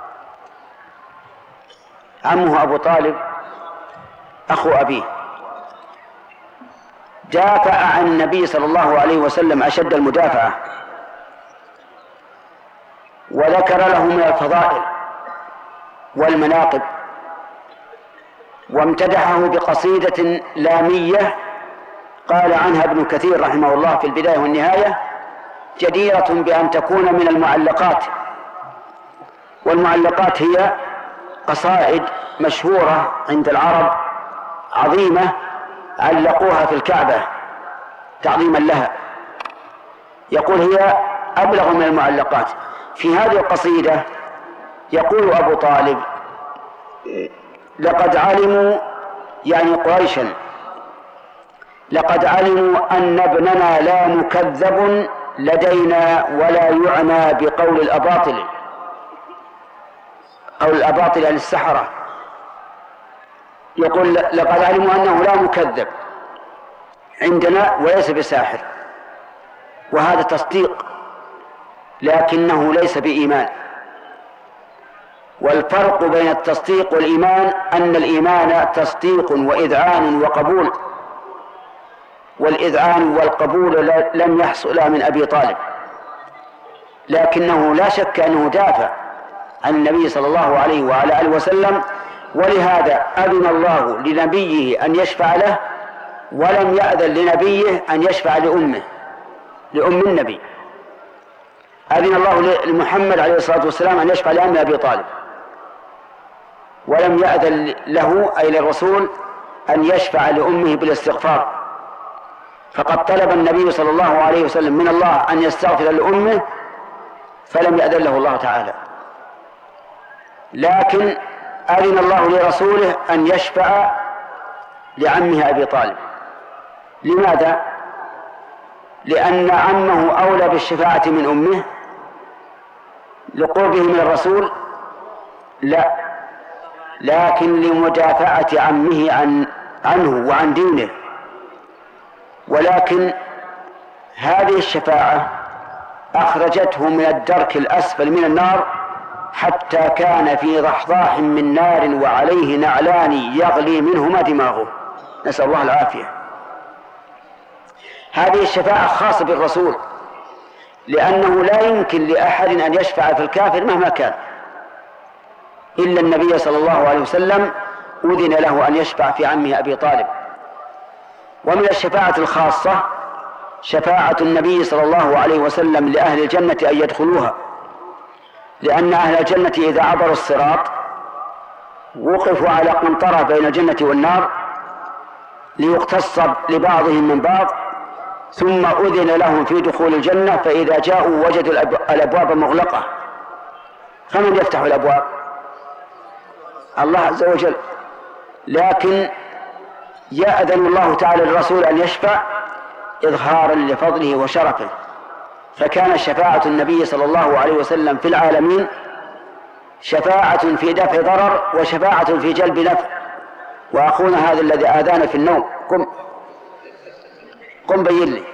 عمه أبو طالب أخو أبيه دافع عن النبي صلى الله عليه وسلم أشد المدافعة، وذكر له من الفضائل والمناقب، وامتدحه بقصيدة لامية قال عنها ابن كثير رحمه الله في البداية والنهاية: جديرة بأن تكون من المعلقات. والمعلقات هي قصائد مشهورة عند العرب عظيمة علقوها في الكعبة تعظيما لها. يقول: هي أبلغ من المعلقات. في هذه القصيدة يقول أبو طالب: لقد علموا، يعني قريشا، لقد علموا أن ابننا لا مكذب لدينا ولا يعنى بقول الأباطل أو الأباطل للسحرة. يقول: لقد علموا أنه لا مكذب عندنا وليس بساحر. وهذا تصديق، لكنه ليس بإيمان. والفرق بين التصديق والإيمان أن الإيمان تصديق وإذعان وقبول، والإذعان والقبول لم يحصل من أبي طالب، لكنه لا شك أنه دافع عن النبي صلى الله عليه وعلى آله وسلم، ولهذا أذن الله لنبيه أن يشفع له، ولم يأذن لنبيه أن يشفع لأمه لأم النبي. أذن الله لمحمد عليه الصلاة والسلام أن يشفع لأم أبي طالب، ولم يأذن له أي للرسول أن يشفع لأمه بالاستغفار. فقد طلب النبي صلى الله عليه وسلم من الله أن يستغفر لأمه، فلم يأذن له الله تعالى. لكن أذن الله لرسوله أن يشفع لعمه أبي طالب. لماذا؟ لأن عمه أولى بالشفاعة من أمه لقربه من الرسول؟ لا، لكن لمدافعة عمه عن عنه وعن دينه. ولكن هذه الشفاعة أخرجته من الدرك الأسفل من النار حتى كان في ضحضاح من نار وعليه نعلان يغلي منهما دماغه، نسأل الله العافية. هذه الشفاعة خاصة بالرسول، لأنه لا يمكن لأحد أن يشفع في الكافر مهما كان إلا النبي صلى الله عليه وسلم أذن له أن يشفع في عمه أبي طالب. ومن الشفاعة الخاصة شفاعة النبي صلى الله عليه وسلم لأهل الجنة أن يدخلوها، لأن أهل الجنة إذا عبروا الصراط وقفوا على قنطرة بين الجنة والنار ليقتص لبعضهم من بعض، ثم أذن لهم في دخول الجنة، فإذا جاءوا وجدوا الأبواب مغلقة، فمن يفتح الأبواب؟ الله عز وجل. لكن يأذن الله تعالى للرسول أن يشفع إظهارا لفضله وشرفه، فكان شفاعة النبي صلى الله عليه وسلم في العالمين شفاعة في دفع ضرر وشفاعة في جلب نفع. وأخونا هذا الذي آذانا في النوم، قم قم بين لي.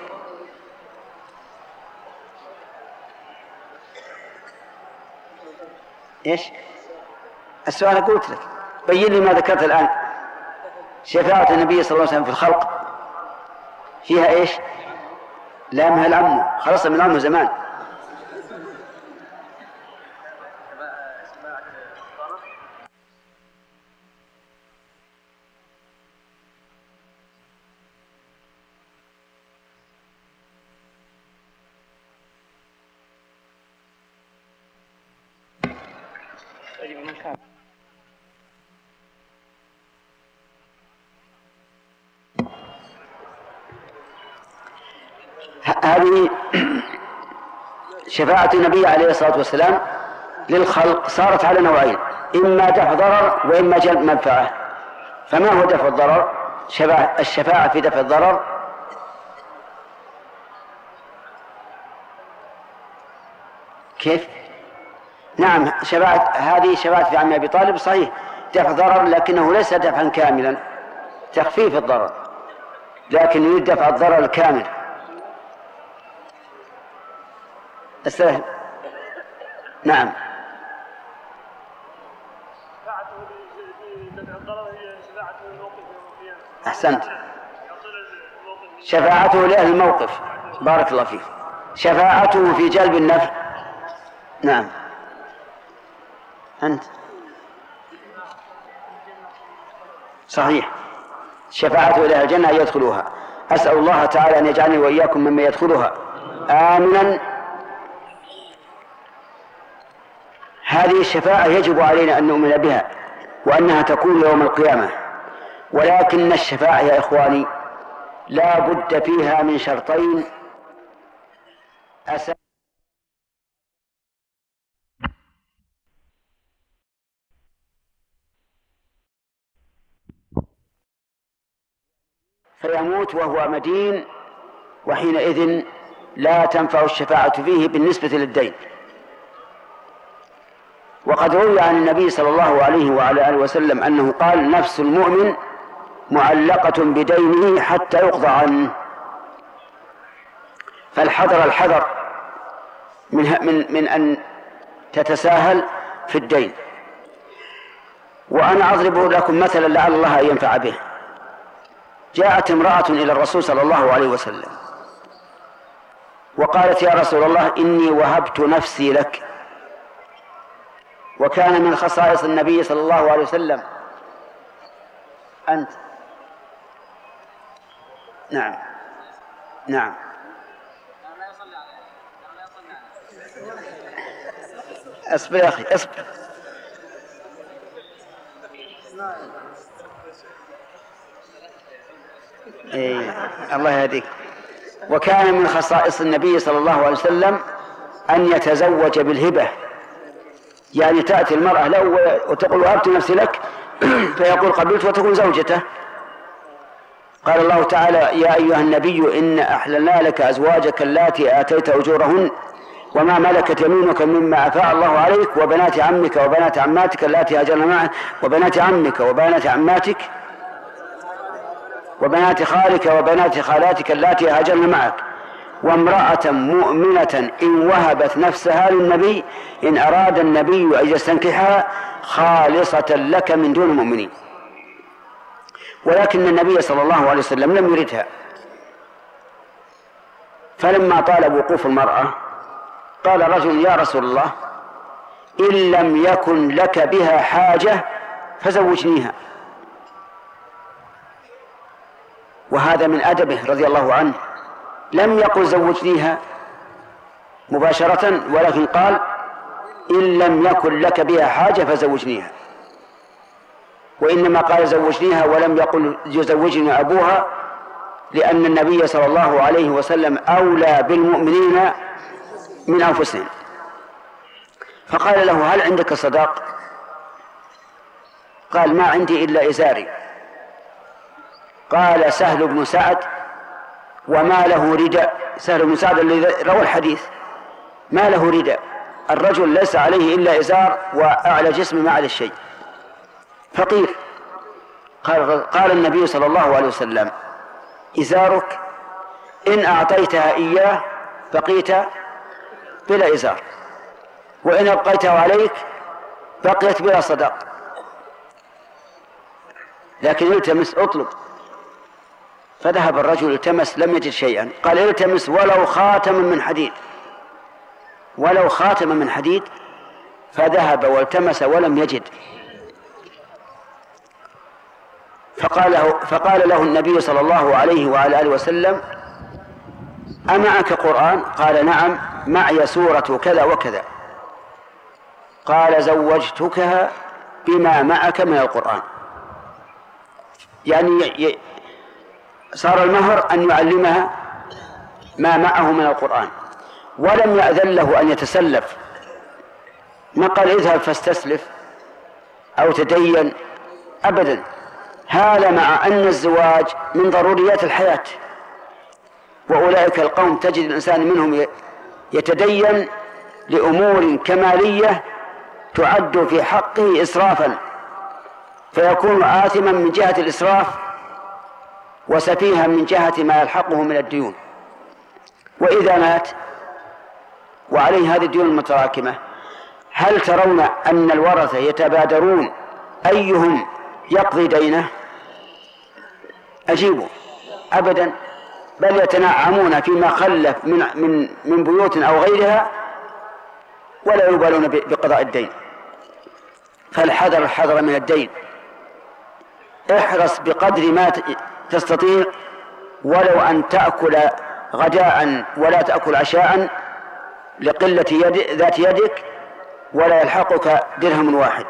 إيش السؤال؟ قلت لك بين لي ما ذكرت الآن. شفاعة النبي صلى الله عليه وسلم في الخلق فيها إيش؟ لا، ما هي العم، خلص من عمه زمان. هذه شفاعة النبي عليه الصلاة والسلام للخلق صارت على نوعين: إما دفع ضرر وإما جلب منفعة. فما هو دفع الضرر؟ الشفاعة في دفع الضرر كيف؟ نعم، شفاعة هذه شفاعة في عم أبي طالب صحيح دفع ضرر، لكنه ليس دفعا كاملا، تخفيف الضرر، لكن يريد دفع الضرر الكامل. السلام. نعم. أحسنت، شفاعته لأهل الموقف. بارك الله فيك. شفاعته في جلب النفع. نعم. أنت صحيح، شفاعته إلى الجنة يدخلوها. أسأل الله تعالى أن يجعلني وإياكم ممن يدخلها آمنا. هذه الشفاعة يجب علينا أن نؤمن بها وأنها تكون يوم القيامة، ولكن الشفاعة يا إخواني لا بد فيها من شرطين أساسيين. فيموت وهو مدين، وحينئذ لا تنفع الشفاعة فيه بالنسبة للدين. وقد روي عن النبي صلى الله عليه وعلى آله وسلم أنه قال: نفس المؤمن معلقة بدينه حتى يقضى عنه. فالحذر الحذر من, من, من أن تتساهل في الدين. وأنا أضرب لكم مثلا لعل الله أن ينفع به. جاءت امرأة إلى الرسول صلى الله عليه وسلم وقالت: يا رسول الله، إني وهبت نفسي لك. وكان من خصائص النبي صلى الله عليه وسلم أنت نعم نعم اصبر يا أخي اصبر. إيه. الله يهديك. وكان من خصائص النبي صلى الله عليه وسلم أن يتزوج بالهبة، يعني تأتي المرأة له وتقول: وهبت نفسي لك، فيقول: قبلت، وتكون زوجته. قال الله تعالى: يا أيها النبي إنا أحللنا لك أزواجك اللاتي آتيت أجورهن وما ملكت يمينك مما أفاء الله عليك وبنات عمك وبنات عماتك اللاتي هاجرن معك وبنات عمك وبنات عماتك وبنات خالك وبنات خالاتك اللاتي هاجرن معك وامرأة مؤمنة إن وهبت نفسها للنبي إن أراد النبي أن يستنكحها خالصة لك من دون المؤمنين. ولكن النبي صلى الله عليه وسلم لم يردها، فلما طال وقوف المرأة قال رجل: يا رسول الله، إن لم يكن لك بها حاجة فزوجنيها. وهذا من أدبه رضي الله عنه، لم يقل زوجنيها مباشرة، ولكن قال: إن لم يكن لك بها حاجة فزوجنيها. وإنما قال زوجنيها ولم يقل يزوجني أبوها، لأن النبي صلى الله عليه وسلم أولى بالمؤمنين من أنفسهم. فقال له: هل عندك صداق؟ قال: ما عندي إلا إزاري. قال سهل بن سعد: وما له رداء. سهل بن سعد الذي روى الحديث ما له رداء، الرجل ليس عليه إلا إزار وأعلى جسمه ما على الشيء، فقير. قال, قال النبي صلى الله عليه وسلم: إزارك إن أعطيتها إياه بقيت بلا إزار، وإن أبقيته عليك بقيت بلا صداق. لكن التمس، اطلب. فذهب الرجل التمس لم يجد شيئا. قال: التمس ولو خاتما من حديد، ولو خاتما من حديد. فذهب والتمس ولم يجد. فقال له, فقال له النبي صلى الله عليه وعلى آله وسلم: أمعك قرآن؟ قال: نعم، معي سورة كذا وكذا. قال: زوجتكها بما معك من القرآن. يعني صار المهر أن يعلمها ما معه من القرآن، ولم يأذن له أن يتسلف، ما قال اذهب فاستسلف أو تدين أبدا. هذا مع أن الزواج من ضروريات الحياة، وأولئك القوم تجد الإنسان منهم يتدين لأمور كمالية تعد في حقه إسرافا، فيكون آثما من جهة الإسراف وسفيها من جهة ما يلحقه من الديون. وإذا مات وعليه هذه الديون المتراكمة، هل ترون أن الورثة يتبادرون أيهم يقضي دينه؟ أجيبوا أبدا، بل يتنعمون فيما خلف من, من, من بيوت أو غيرها ولا يبالون بقضاء الدين. فالحذر الحذر من الدين، احرص بقدر ما تستطيع، ولو أن تأكل غداء ولا تأكل عشاء لقلة يد ذات يدك ولا يلحقك درهم واحد.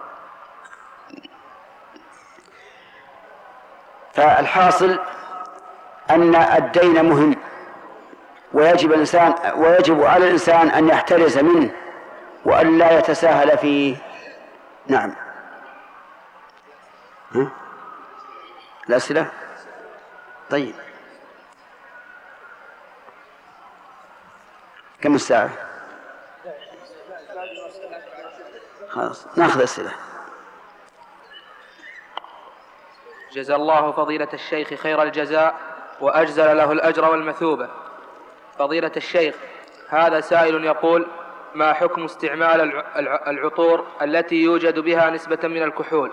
فالحاصل أن الدين مهم، ويجب الإنسان ويجب على الإنسان أن يحترز منه وأن لا يتساهل فيه. نعم. ها؟ الأسئلة؟ طيب، كم الساعة؟ خلاص ناخذ أسئلة. جزا الله فضيلة الشيخ خير الجزاء وأجزل له الأجر والمثوبة. فضيلة الشيخ، هذا سائل يقول: ما حكم استعمال العطور التي يوجد بها نسبة من الكحول؟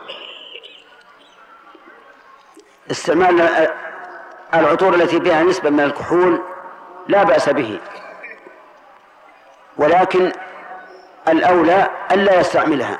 استعمال العطور التي بها نسبة من الكحول لا بأس به، ولكن الأولى ألا يستعملها،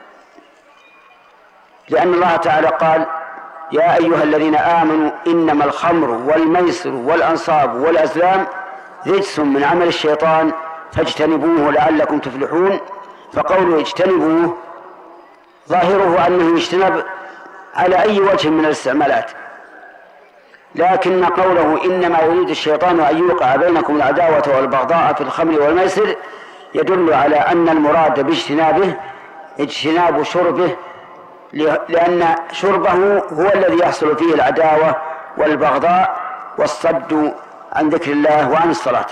لأن الله تعالى قال: يا أيها الذين آمنوا إنما الخمر والميسر والأنصاب والأزلام رجس من عمل الشيطان فاجتنبوه لعلكم تفلحون. فقوله اجتنبوه ظاهره أنه يجتنب على أي وجه من الاستعمالات، لكن قوله إنما يريد الشيطان أن يوقع بينكم العداوة والبغضاء في الخمر والميسر يدل على أن المراد باجتنابه اجتناب شربه، لأن شربه هو الذي يحصل فيه العداوة والبغضاء والصد عن ذكر الله وعن الصلاة،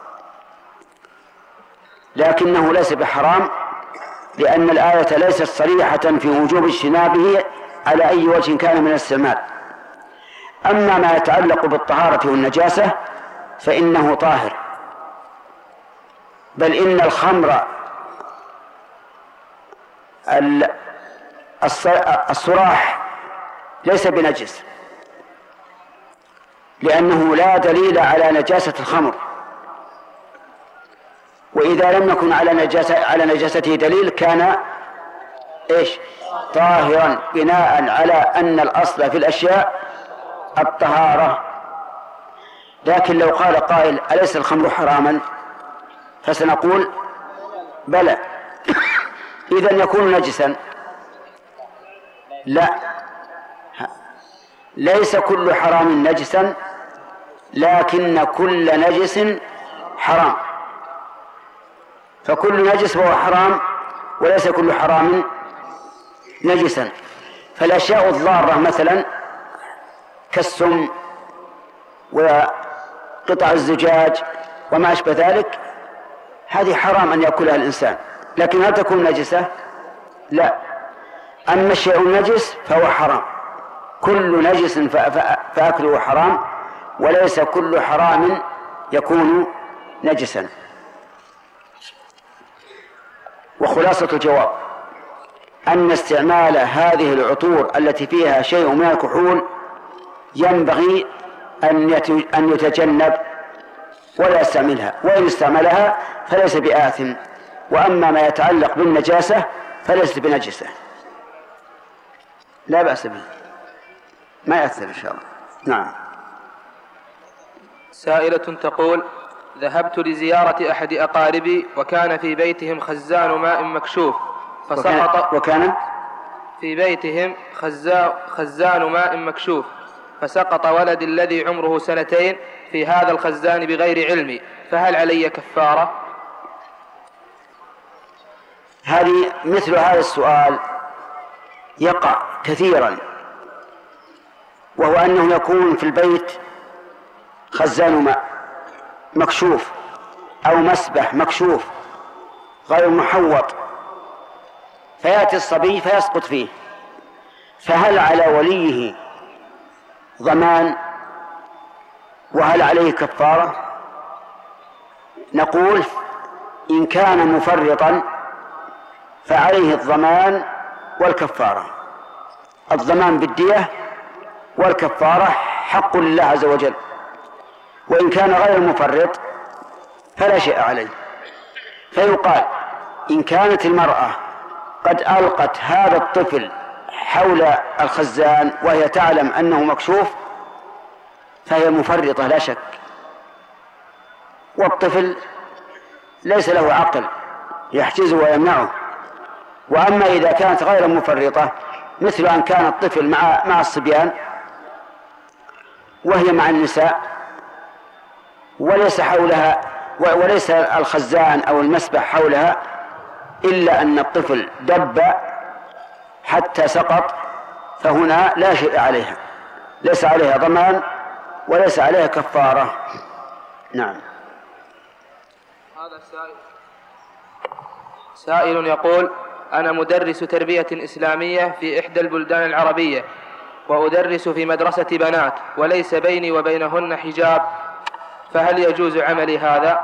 لكنه ليس بحرام، لأن الآية ليست صريحة في وجوب اجتنابه على أي وجه كان من الاستعمال. أما ما يتعلق بالطهارة والنجاسة فإنه طاهر، بل إن الخمر الصراح ليس بنجس، لأنه لا دليل على نجاسة الخمر، وإذا لم يكن على نجاسة على نجاسته دليل كان إيش؟ طاهرا، بناء على أن الأصل في الأشياء الطهارة. لكن لو قال قائل: أليس الخمر حراما؟ فسنقول: بلى. إذن يكون نجسا؟ لا، ليس كل حرام نجسا، لكن كل نجس حرام، فكل نجس هو حرام وليس كل حرام نجسا. فالأشياء الضارة مثلا كالسم وقطع الزجاج وما أشبه ذلك هذه حرام أن يأكلها الإنسان، لكن هل تكون نجسة؟ لا. أما الشيء النجس فهو حرام، كل نجس فأكله حرام، وليس كل حرام يكون نجسا. وخلاصة الجواب أن استعمال هذه العطور التي فيها شيء من الكحول ينبغي أن يتجنب ولا يستعملها، وإن استعملها فليس بآثم. وأما ما يتعلق بالنجاسة فليس بنجسة، لا بأس به، ما يأثر إن شاء الله. نعم. سائلة تقول: ذهبت لزيارة أحد أقاربي وكان في بيتهم خزان ماء مكشوف فسقط وكان في بيتهم خزان ماء مكشوف فسقط ولدي الذي عمره سنتين في هذا الخزان بغير علمي، فهل علي كفارة؟ هذه مثل هذا السؤال يقع كثيرا، وهو أنه يكون في البيت خزان ماء مكشوف أو مسبح مكشوف غير محوط، فيأتي الصبي فيسقط فيه، فهل على وليه ضمان وهل عليه كفارة؟ نقول إن كان مفرطا فعليه الضمان والكفارة، الضمان بالدية والكفارة حق لله عز وجل. وإن كان غير مفرط فلا شيء عليه. فيقال إن كانت المرأة قد ألقت هذا الطفل حول الخزان وهي تعلم أنه مكشوف فهي مفرطة لا شك، والطفل ليس له عقل يحجزه ويمنعه. وأما إذا كانت غير مفرطة مثل أن كان الطفل مع مع الصبيان وهي مع النساء وليس حولها وليس الخزان أو المسبح حولها، إلا أن الطفل دب حتى سقط، فهنا لا شيء عليها، ليس عليها ضمان وليس عليها كفارة. نعم. هذا السائل سائل يقول: أنا مدرس تربية إسلامية في إحدى البلدان العربية، وأدرس في مدرسة بنات وليس بيني وبينهن حجاب، فهل يجوز عملي هذا؟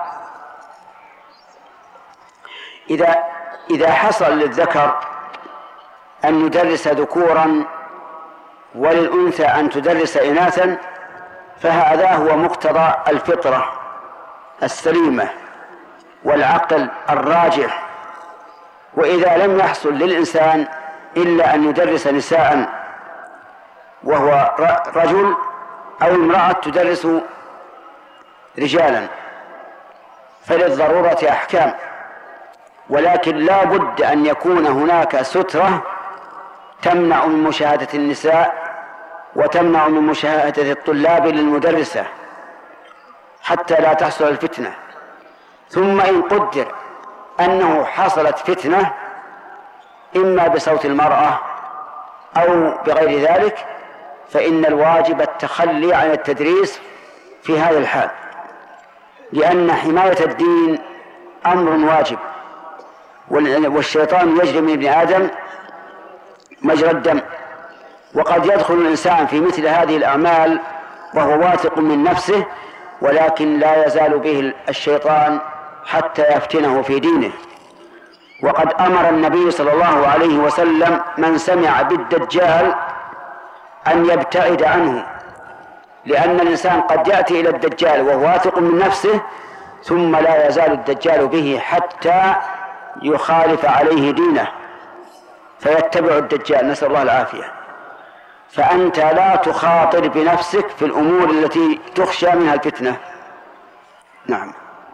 إذا إذا حصل للذكر أن يدرس ذكورا وللأنثى أن تدرس إناثا فهذا هو مقتضى الفطرة السليمة والعقل الراجح. وإذا لم يحصل للإنسان إلا أن يدرس نساء وهو رجل أو امرأة تدرس رجالا فللضرورة أحكام، ولكن لا بد أن يكون هناك سترة تمنع من مشاهدة النساء وتمنع من مشاهدة الطلاب للمدرسة حتى لا تحصل الفتنة. ثم إن قدر أنه حصلت فتنة إما بصوت المرأة أو بغير ذلك فإن الواجب التخلي عن التدريس في هذا الحال، لأن حماية الدين أمر واجب، والشيطان يجري من ابن آدم مجرى الدم، وقد يدخل الإنسان في مثل هذه الأعمال وهو واثق من نفسه، ولكن لا يزال به الشيطان حتى يفتنه في دينه. وقد أمر النبي صلى الله عليه وسلم من سمع بالدجال أن يبتعد عنه، لأن الإنسان قد يأتي إلى الدجال وهو واثق من نفسه ثم لا يزال الدجال به حتى يخالف عليه دينه فيتبع الدجال، نسأل الله العافية. فأنت لا تخاطر بنفسك في الأمور التي تخشى منها الفتنة. نعم.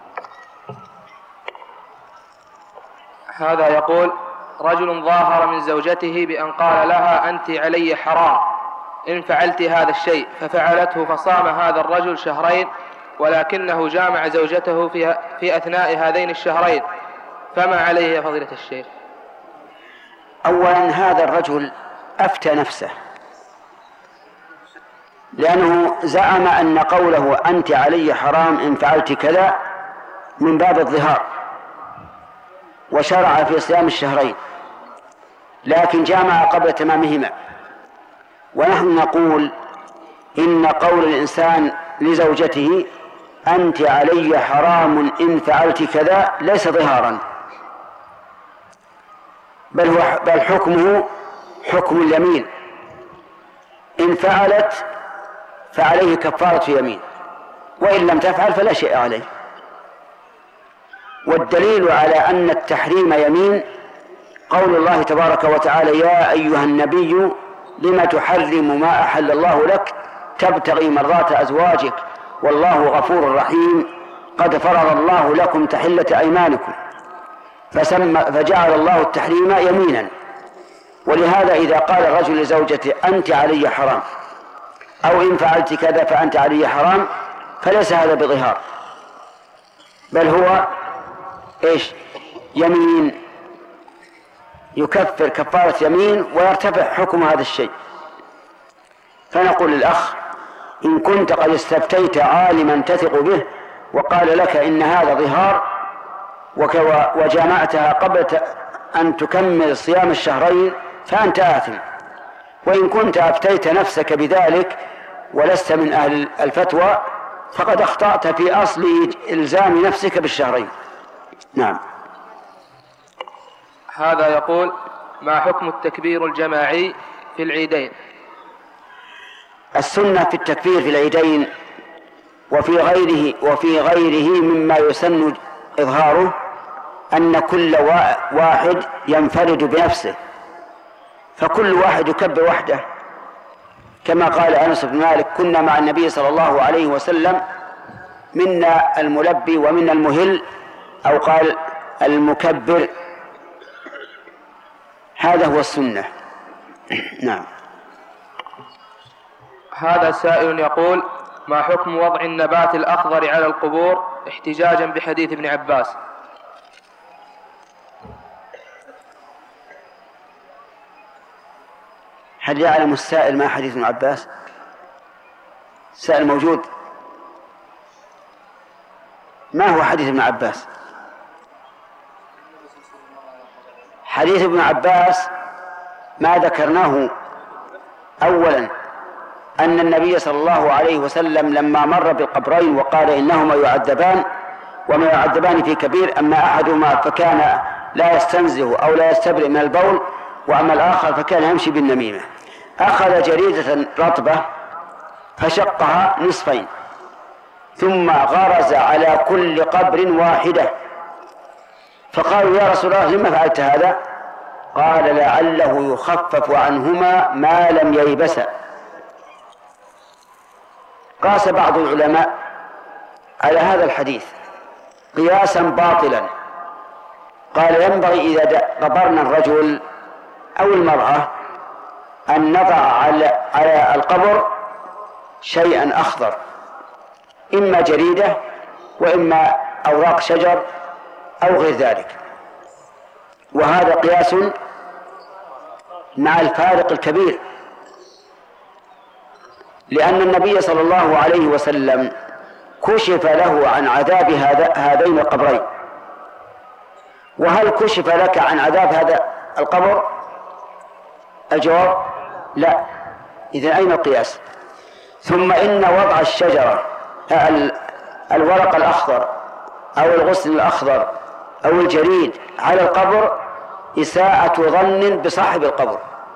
هذا يقول: رجل ظاهر من زوجته بأن قال لها أنت علي حرام إن فعلت هذا الشيء، ففعلته، فصام هذا الرجل شهرين، ولكنه جامع زوجته في, في أثناء هذين الشهرين، فما عليه يا فضيلة الشيخ؟ أولا هذا الرجل أفتى نفسه، لأنه زعم أن قوله أنت علي حرام إن فعلت كذا من باب الظهار، وشرع في صيام الشهرين، لكن جامع قبل تمامهما. ونحن نقول إن قول الإنسان لزوجته أنت علي حرام إن فعلت كذا ليس ظهارا، بل هو بل حكمه حكم اليمين، إن فعلت فعليه كفارة يمين، وإن لم تفعل فلا شيء عليه. والدليل على أن التحريم يمين قول الله تبارك وتعالى: يا أيها النبي لم تحرم ما أحل الله لك تبتغي مرضات أزواجك والله غفور رحيم قد فرض الله لكم تحلة أيمانكم، فسمى فجعل الله التحريم يمينا. ولهذا إذا قال الرجل لزوجته أنت علي حرام أو إن فعلت كذا فأنت علي حرام فليس هذا بظهار، بل هو إيش؟ يمين، يكفر كفارة يمين ويرتفع حكم هذا الشيء. فنقول للأخ: إن كنت قد استفتيت عالما تثق به وقال لك إن هذا ظهار وجامعتها قبل أن تكمل صيام الشهرين فأنت آثم. وإن كنت أفتيت نفسك بذلك ولست من أهل الفتوى فقد أخطأت في أصل إلزام نفسك بالشهرين. نعم. هذا يقول: ما حكم التكبير الجماعي في العيدين؟ السنة في التكبير في العيدين وفي غيره وفي غيره مما يسن إظهاره أن كل واحد ينفرد بنفسه، فكل واحد يكبر وحده، كما قال أنس بن مالك: كنا مع النبي صلى الله عليه وسلم منا الملبي ومنا المهل، أو قال المكبر. هذا هو السنة. نعم. هذا سائل يقول: ما حكم وضع النبات الأخضر على القبور احتجاجا بحديث ابن عباس؟ هل يعلم السائل ما حديث ابن عباس؟ السائل موجود؟ ما هو حديث ابن عباس؟ حديث ابن عباس ما ذكرناه أولا أن النبي صلى الله عليه وسلم لما مر بالقبرين وقال إنهما يعذبان وما يعذبان في كبير، أما أحدهما فكان لا يستنزه أو لا يستبرئ من البول، وأما الآخر فكان يمشي بالنميمة، أخذ جريدة رطبة فشقها نصفين ثم غرز على كل قبر واحدة، فقالوا: يا رسول الله لما فعلت هذا؟ قال: لعله يخفف عنهما ما لم ييبسا. قاس بعض العلماء على هذا الحديث قياسا باطلا، قال: ينبغي إذا قبرنا الرجل أو المرأة أن نضع على, على القبر شيئا أخضر، إما جريدة وإما أوراق شجر أو غير ذلك، وهذا قياس مع الفارق الكبير، لأن النبي صلى الله عليه وسلم كشف له عن عذاب هذين القبرين. وهل كشف لك عن عذاب هذا القبر؟ الجواب: لا. إذن أين القياس؟ ثم إن وضع الشجرة الورق الأخضر أو الغصن الأخضر أو الجريد على القبر إساءة ظن بصاحب القبر،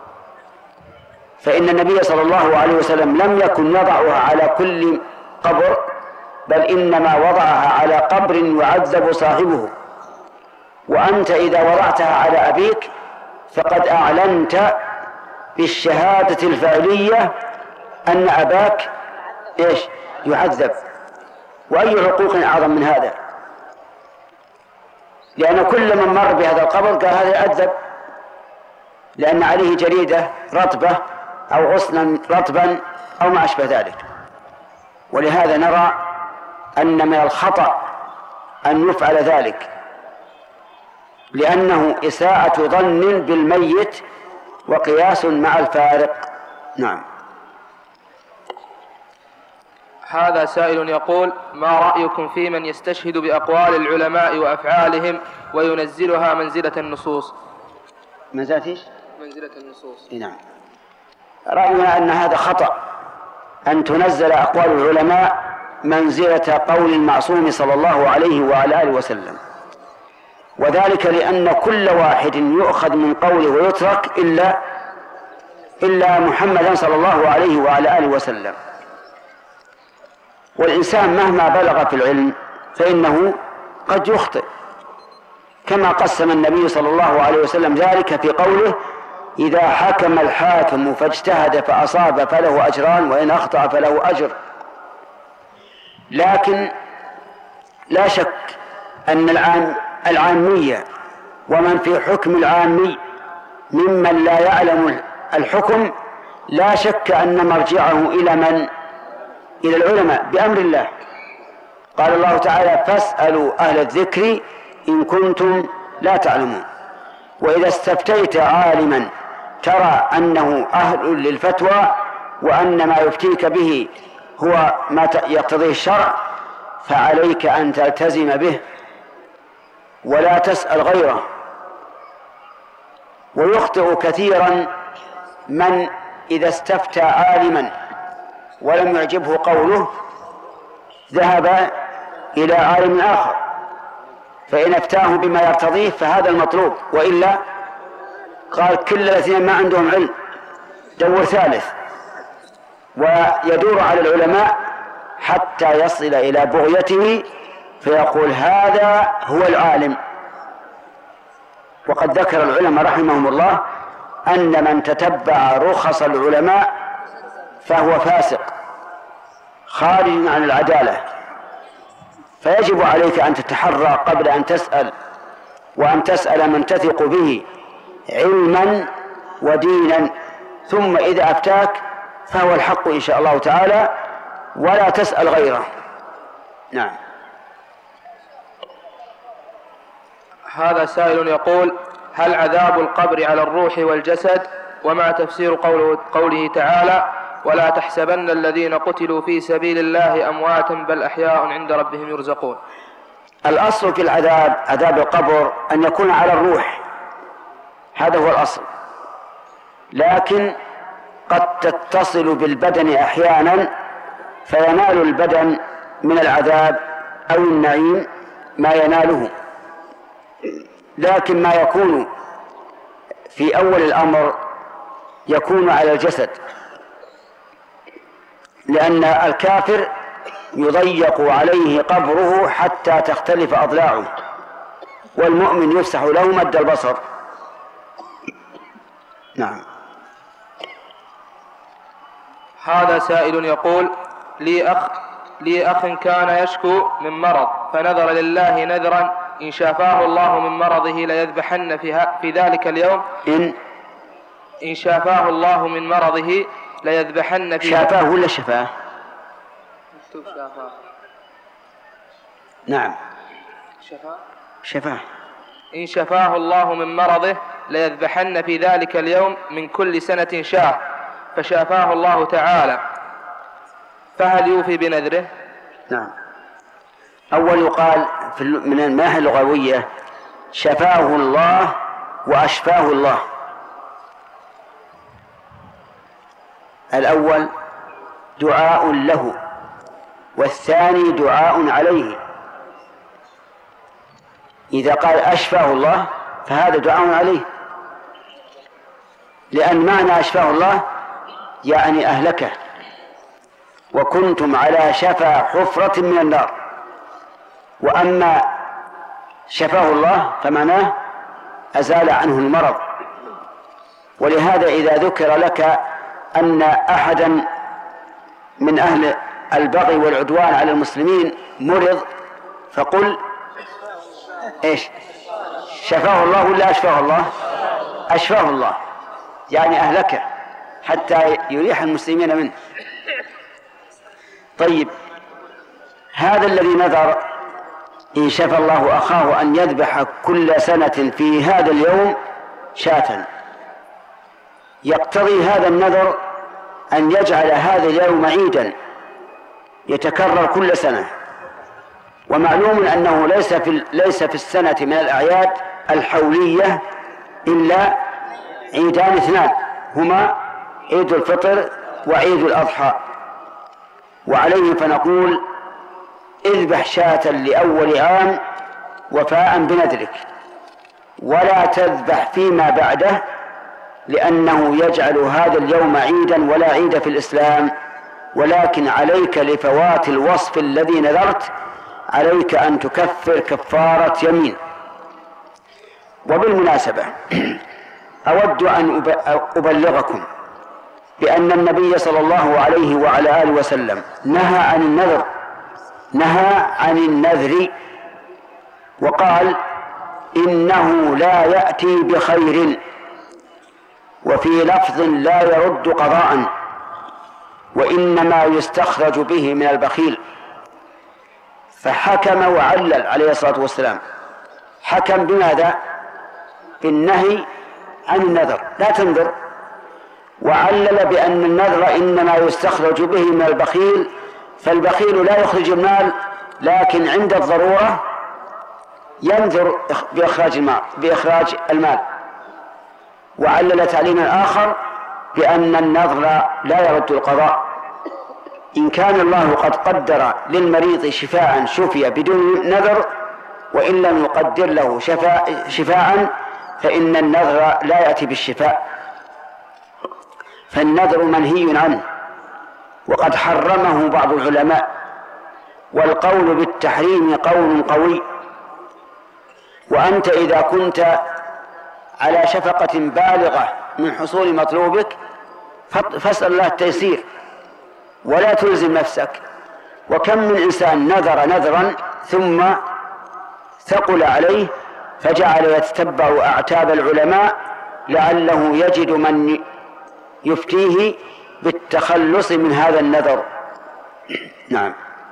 فإن النبي صلى الله عليه وسلم لم يكن يضعها على كل قبر، بل إنما وضعها على قبر يعذب صاحبه. وأنت إذا وضعتها على أبيك فقد أعلنت بالشهادة الفعلية أن أباك إيش؟ يعذب. وأي عقوق أعظم من هذا؟ لأن كل من مر بهذا القبر قال هذا يعذب، لأن عليه جريدة رطبة أو غصنا رطبا أو ما أشبه ذلك. ولهذا نرى أن من الخطأ أن يفعل ذلك، لأنه إساءة ظن بالميت وقياس مع الفارق. نعم. هذا سائل يقول: ما رأيكم في من يستشهد بأقوال العلماء وأفعالهم وينزلها منزلة النصوص؟ منزلة إيش؟ منزلة النصوص. نعم. رأينا أن هذا خطأ، أن تنزل أقوال العلماء منزلة قول المعصوم صلى الله عليه وعلى آله وسلم، وذلك لأن كل واحد يؤخذ من قوله ويترك إلا إلا محمدا صلى الله عليه وعلى آله وسلم. والإنسان مهما بلغ في العلم فإنه قد يخطئ، كما قسم النبي صلى الله عليه وسلم ذلك في قوله: إذا حكم الحاكم فاجتهد فأصاب فله أجران وإن أخطأ فله أجر. لكن لا شك أن العام العامية ومن في حكم العامي ممن لا يعلم الحكم لا شك أن مرجعه إلى من؟ إلى العلماء بأمر الله. قال الله تعالى: فاسألوا أهل الذكر إن كنتم لا تعلمون. وإذا استفتيت عالما ترى أنه أهل للفتوى وأن ما يفتيك به هو ما يقتضيه الشرع فعليك أن تلتزم به ولا تسأل غيره. ويخطئ كثيرا من إذا استفتى عالما ولم يعجبه قوله ذهب إلى عالم آخر، فإن افتاه بما يرتضيه فهذا المطلوب، وإلا قال كل الذين ما عندهم علم دور ثالث، ويدور على العلماء حتى يصل إلى بغيته فيقول هذا هو العالم. وقد ذكر العلماء رحمهم الله أن من تتبع رخص العلماء فهو فاسق خارج عن العدالة. فيجب عليك أن تتحرى قبل أن تسأل، وأن تسأل من تثق به علما ودينا، ثم إذا أفتاك فهو الحق إن شاء الله تعالى، ولا تسأل غيره. نعم. هذا سائل يقول: هل عذاب القبر على الروح والجسد؟ وما تفسير قوله, قوله تعالى: ولا تحسبن الذين قتلوا في سبيل الله أمواتا بل أحياء عند ربهم يرزقون. الأصل في العذاب عذاب القبر أن يكون على الروح، هذا هو الأصل، لكن قد تتصل بالبدن أحيانا فينال البدن من العذاب أو النعيم ما يناله، لكن ما يكون في أول الأمر يكون على الجسد، لأن الكافر يضيق عليه قبره حتى تختلف أضلاعه، والمؤمن يفسح له مد البصر. نعم. هذا سائل يقول: لي أخ لي أخ كان يشكو من مرض فنذر لله نذرا إن شافاه الله من مرضه ليذبحن في, في ذلك اليوم إن إن شافاه الله من مرضه ليذبحن في شافاه ولا شفاه؟ شافاه. نعم شفاه شفاه. إن شفاه الله من مرضه ليذبحن في ذلك اليوم من كل سنة شاه، فشافاه الله تعالى، فهل يوفي بنذره؟ نعم. أول يقال من الناحية اللغوية شفاه الله وأشفاه الله. الأول دعاء له، والثاني دعاء عليه. إذا قال أشفاه الله فهذا دعاء عليه، لأن معنى أشفاه الله يعني أهلكه، وكنتم على شفا حفرة من النار. وأما شفاه الله فمعناه أزال عنه المرض. ولهذا إذا ذكر لك أن أحدا من أهل البغي والعدوان على المسلمين مرض فقل إيش؟ شفاه الله ولا أشفاه الله؟ أشفاه الله، يعني أهلكه حتى يريح المسلمين منه. طيب، هذا الذي نذر إن شفى الله أخاه أن يذبح كل سنة في هذا اليوم شاة، يقتضي هذا النذر أن يجعل هذا اليوم عيدا يتكرر كل سنة. ومعلوم أنه ليس في ليس في السنة من الأعياد الحولية إلا عيدان اثنان، هما عيد الفطر وعيد الأضحى. وعليه فنقول اذبح شاة لأول عام وفاء بنذرك، ولا تذبح فيما بعده، لأنه يجعل هذا اليوم عيدا ولا عيد في الإسلام. ولكن عليك لفوات الوصف الذي نذرت عليك أن تكفر كفارة يمين. وبالمناسبة أود أن أبلغكم بأن النبي صلى الله عليه وعلى آله وسلم نهى عن النذر نهى عن النذر وقال إنه لا يأتي بخير، وفي لفظ لا يرد قضاء، وإنما يستخرج به من البخيل. فحكم وعلل عليه الصلاة والسلام. حكم بماذا؟ بالنهي عن النذر، لا تنذر. وعلل بأن النذر إنما يستخرج به من البخيل، فالبخيل لا يخرج المال، لكن عند الضرورة ينذر بإخراج المال, بإخراج المال. وعلل تعليما آخر بأن النذر لا يرد القضاء. إن كان الله قد قدر للمريض شفاء شفي بدون نذر، وإن لم يقدر له شفاء, شفاء فإن النذر لا يأتي بالشفاء. فالنذر منهي عنه، وقد حرمه بعض العلماء، والقول بالتحريم قول قوي. وأنت إذا كنت على شفقة بالغة من حصول مطلوبك فاسأل الله التيسير ولا تلزم نفسك. وكم من إنسان نذر نذرا ثم ثقل عليه فجعل يتتبع أعتاب العلماء لعله يجد من يفتيه بالتخلص من هذا النذر. نعم.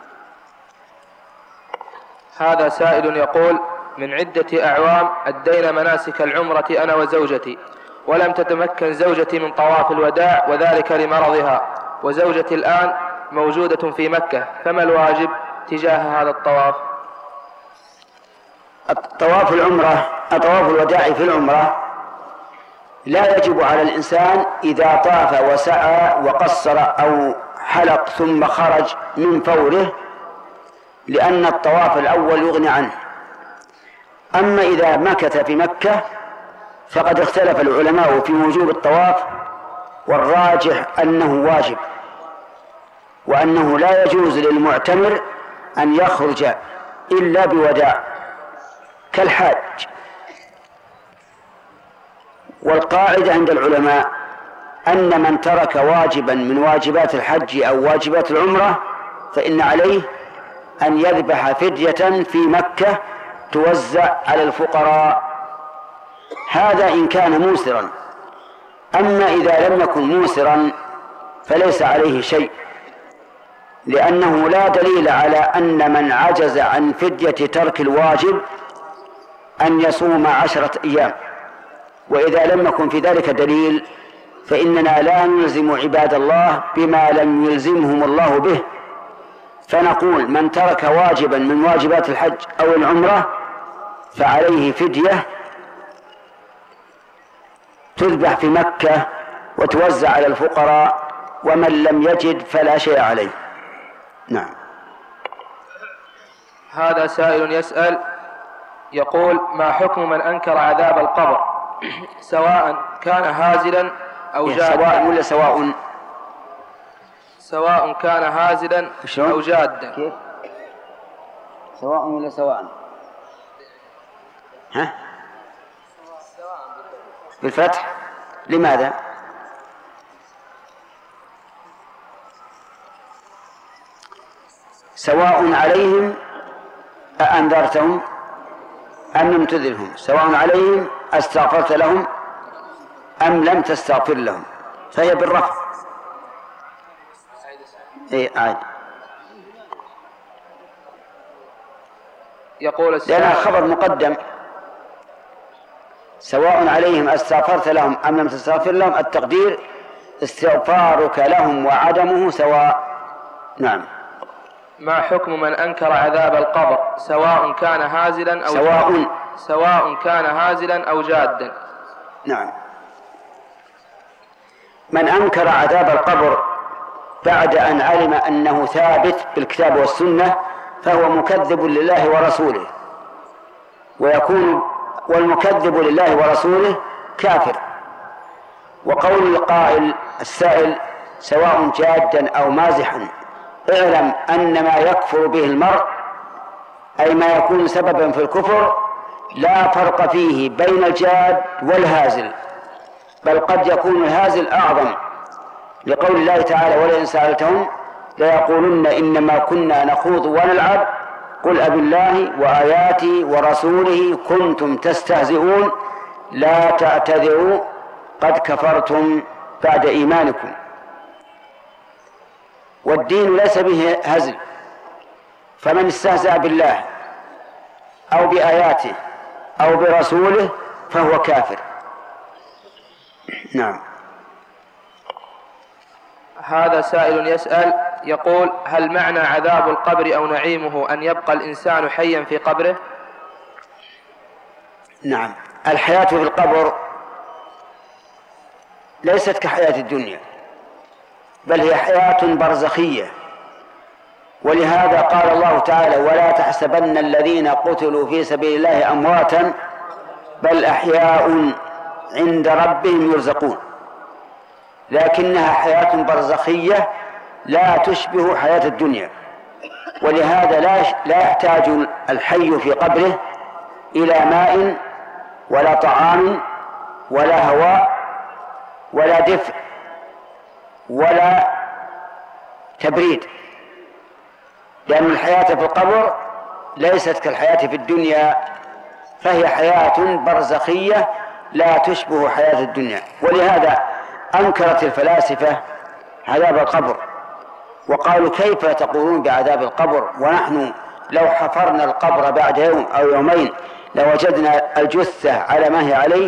هذا سائل يقول: من عدة أعوام أدينا مناسك العمرة أنا وزوجتي، ولم تتمكن زوجتي من طواف الوداع، وذلك لمرضها، وزوجتي الآن موجودة في مكة، فما الواجب تجاه هذا الطواف؟ الطواف العمرة طواف الوداع في العمرة لا يجب على الإنسان إذا طاف وسعى وقصر أو حلق ثم خرج من فوره، لأن الطواف الأول يغني عنه. أما إذا مكث في مكة فقد اختلف العلماء في وجوب الطواف، والراجح أنه واجب، وأنه لا يجوز للمعتمر أن يخرج إلا بوداع كالحاج. والقاعدة عند العلماء أن من ترك واجبا من واجبات الحج أو واجبات العمرة فإن عليه أن يذبح فدية في مكة توزع على الفقراء. هذا إن كان موسرا. أما إذا لم يكن موسرا فليس عليه شيء، لأنه لا دليل على أن من عجز عن فدية ترك الواجب أن يصوم عشرة أيام. وإذا لم يكن في ذلك دليل فإننا لا نلزم عباد الله بما لم يلزمهم الله به، فنقول من ترك واجبا من واجبات الحج أو العمرة فعليه فدية تذبح في مكة وتوزع على الفقراء، ومن لم يجد فلا شيء عليه. نعم. هذا سائل يسأل يقول: ما حكم من أنكر عذاب القبر سواء كان هازلا أو جادا؟ سواء ولا سواء؟ سواء كان هازلا أو جادا. كيف؟ سواء ولا سواء؟ ها؟ بالفتح. لماذا؟ سواء عليهم أأنذرتهم أم لم تنذرهم، سواء عليهم أستغفرت لهم أم لم تستغفر لهم، فهي بالرفع. إيه عادي. يقول لأنها خبر مقدم. سواء عليهم أستغفرت لهم أم لم تستغفر لهم، التقدير استغفارك لهم وعدمه سواء. نعم. ما حكم من أنكر عذاب القبر سواء كان هازلا أو سواء جادا؟ سواء كان هازلا أو جادا. نعم. من أنكر عذاب القبر بعد أن علم أنه ثابت بالكتاب والسنة فهو مكذب لله ورسوله، ويكون والمكذب لله ورسوله كافر. وقول القائل السائل سواء جادا أو مازحا، اعلم أن ما يكفر به المرء أي ما يكون سببا في الكفر لا فرق فيه بين الجاد والهازل، بل قد يكون الهازل أعظم، لقول الله تعالى: ولئن سألتهم ليقولن إنما كنا نخوض ونلعب قل أبي الله وآياته ورسوله كنتم تستهزئون لا تعتذروا قد كفرتم بعد إيمانكم. والدين ليس به هزل، فمن استهزأ بالله أو بآياته أو برسوله فهو كافر. نعم. هذا سائل يسأل يقول: هل معنى عذاب القبر أو نعيمه أن يبقى الإنسان حيا في قبره؟ نعم. الحياة في القبر ليست كحياة الدنيا، بل هي حياة برزخية، ولهذا قال الله تعالى: ولا تحسبن الذين قتلوا في سبيل الله أمواتا بل أحياء عند ربهم يرزقون. لكنها حياة برزخية لا تشبه حياة الدنيا، ولهذا لا يحتاج الحي في قبره إلى ماء ولا طعام ولا هواء ولا دفء ولا تبريد، لأن الحياة في القبر ليست كالحياة في الدنيا، فهي حياة برزخية لا تشبه حياة الدنيا. ولهذا أنكرت الفلاسفة عذاب القبر وقالوا: كيف تقولون بعذاب القبر ونحن لو حفرنا القبر بعد يوم أو يومين لوجدنا الجثة على ما هي عليه؟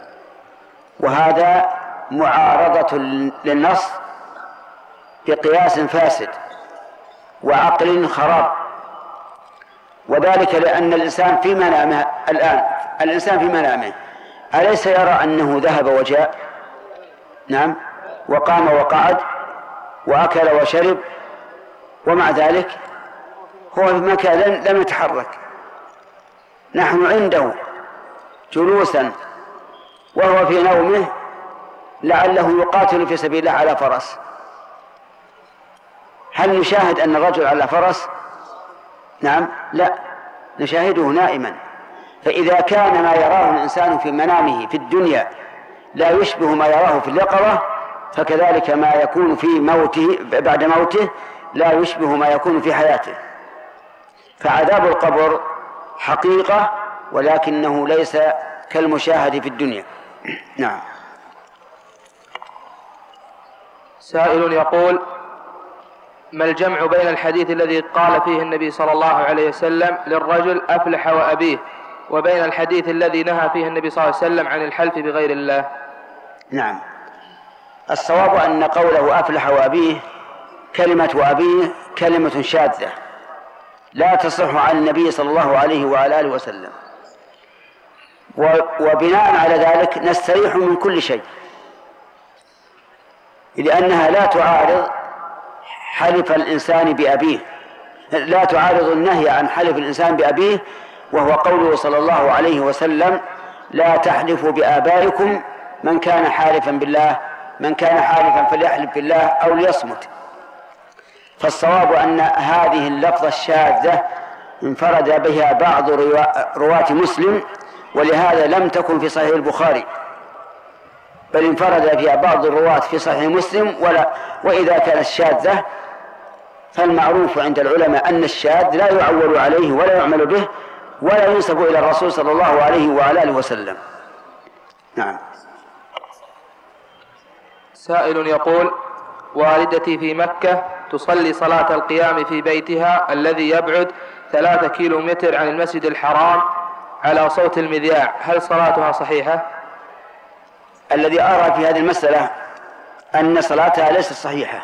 وهذا معارضة للنص بقياس فاسد وعقل خراب، وذلك لأن الإنسان في منامه الآن الإنسان في منامه أليس يرى أنه ذهب وجاء؟ نعم، وقام وقعد وأكل وشرب، ومع ذلك هو في مكان لم يتحرك. نحن عنده جلوسا وهو في نومه لعله يقاتل في سبيل الله على فرس. هل نشاهد أن الرجل على فرس؟ نعم، لا، نشاهده نائما. فإذا كان ما يراه الإنسان في منامه في الدنيا لا يشبه ما يراه في اليقظة، فكذلك ما يكون في موته بعد موته لا يشبه ما يكون في حياته. فعذاب القبر حقيقة ولكنه ليس كالمشاهد في الدنيا. نعم. سائل يقول: ما الجمع بين الحديث الذي قال فيه النبي صلى الله عليه وسلم للرجل أفلح وأبيه وبين الحديث الذي نهى فيه النبي صلى الله عليه وسلم عن الحلف بغير الله؟ نعم، الصواب أن قوله أفلح وأبيه كلمة وأبيه كلمة شاذة لا تصح عن النبي صلى الله عليه وعلى آله وسلم، وبناء على ذلك نستريح من كل شيء، لأنها لا تعارض حلف الإنسان بأبيه، لا تعارض النهي عن حلف الإنسان بأبيه، وهو قوله صلى الله عليه وسلم: لا تحلفوا بآبائكم، من كان حالفا بالله من كان حالفا فليحلف بالله أو ليصمت. فالصواب أن هذه اللفظة الشاذة انفرد بها بعض رواة مسلم، ولهذا لم تكن في صحيح البخاري، بل انفرد فيها بعض الرواة في صحيح مسلم. ولا وإذا كانت شاذة فالمعروف عند العلماء أن الشاذ لا يعول عليه ولا يعمل به ولا ينسب إلى الرسول صلى الله عليه وعلى آله وسلم. نعم. سائل يقول: والدتي في مكة تصلي صلاة القيام في بيتها الذي يبعد ثلاثة كيلو متر عن المسجد الحرام على صوت المذياع، هل صلاتها صحيحة؟ الذي أرى في هذه المسألة أن صلاتها ليست صحيحة،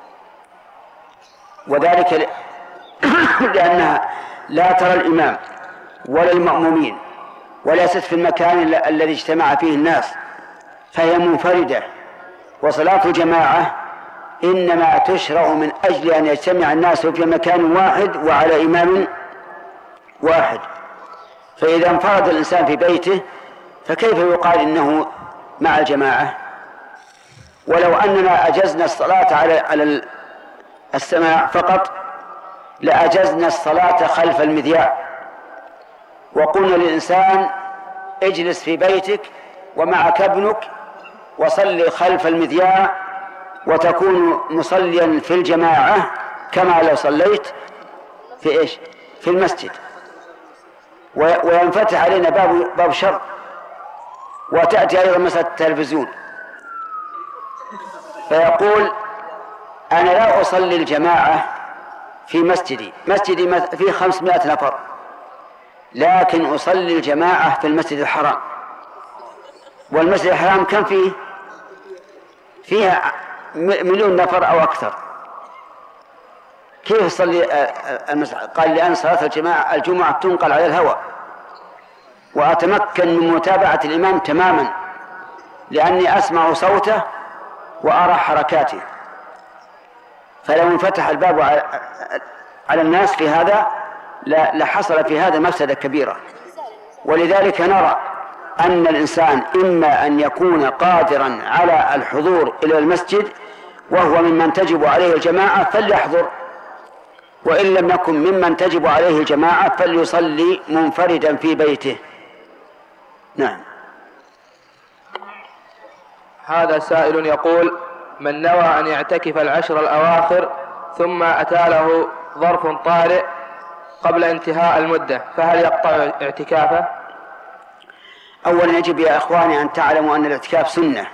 وذلك لأنها لا ترى الإمام ولا المأمومين وليست في المكان الذي اجتمع فيه الناس، فهي منفردة. وصلاة الجماعة إنما تشرع من أجل أن يجتمع الناس في مكان واحد وعلى إمام واحد، فإذا انفرد الإنسان في بيته فكيف يقال إنه مع الجماعة؟ ولو أننا أجزنا الصلاة على على السماع فقط لأجزنا الصلاة خلف المذياع، وقلنا للإنسان: اجلس في بيتك ومعك ابنك وصلي خلف المذياع، وتكون مصليا في الجماعة كما لو صليت في إيش؟ في المسجد، وينفتح علينا باب باب شر. وتأتي أيضا مسألة التلفزيون، فيقول: أنا لا أصلي الجماعة في مسجدي مسجدي فيه خمسمائة نفر، لكن أصلي الجماعة في المسجد الحرام، والمسجد الحرام كم فيه؟ فيها مليون نفر أو أكثر، كيف يصلي المسجد؟ قال لأن صلاة الجماعة الجمعة تنقل على الهواء، وأتمكن من متابعة الإمام تماما، لأني أسمع صوته وأرى حركاته، فلو انفتح الباب على الناس في هذا لحصل في هذا مفسدة كبيرة. ولذلك نرى أن الإنسان إما أن يكون قادرا على الحضور إلى المسجد وهو ممن تجب عليه الجماعة فليحضر، وإن لم يكن ممن تجب عليه الجماعة فليصلي منفردا في بيته. نعم. هذا سائل يقول: من نوى أن يعتكف العشر الأواخر ثم أتى له ظرف طارئ قبل انتهاء المدة فهل يقطع اعتكافه؟ أولا يجب يا أخواني أن تعلموا أن الاعتكاف سنة،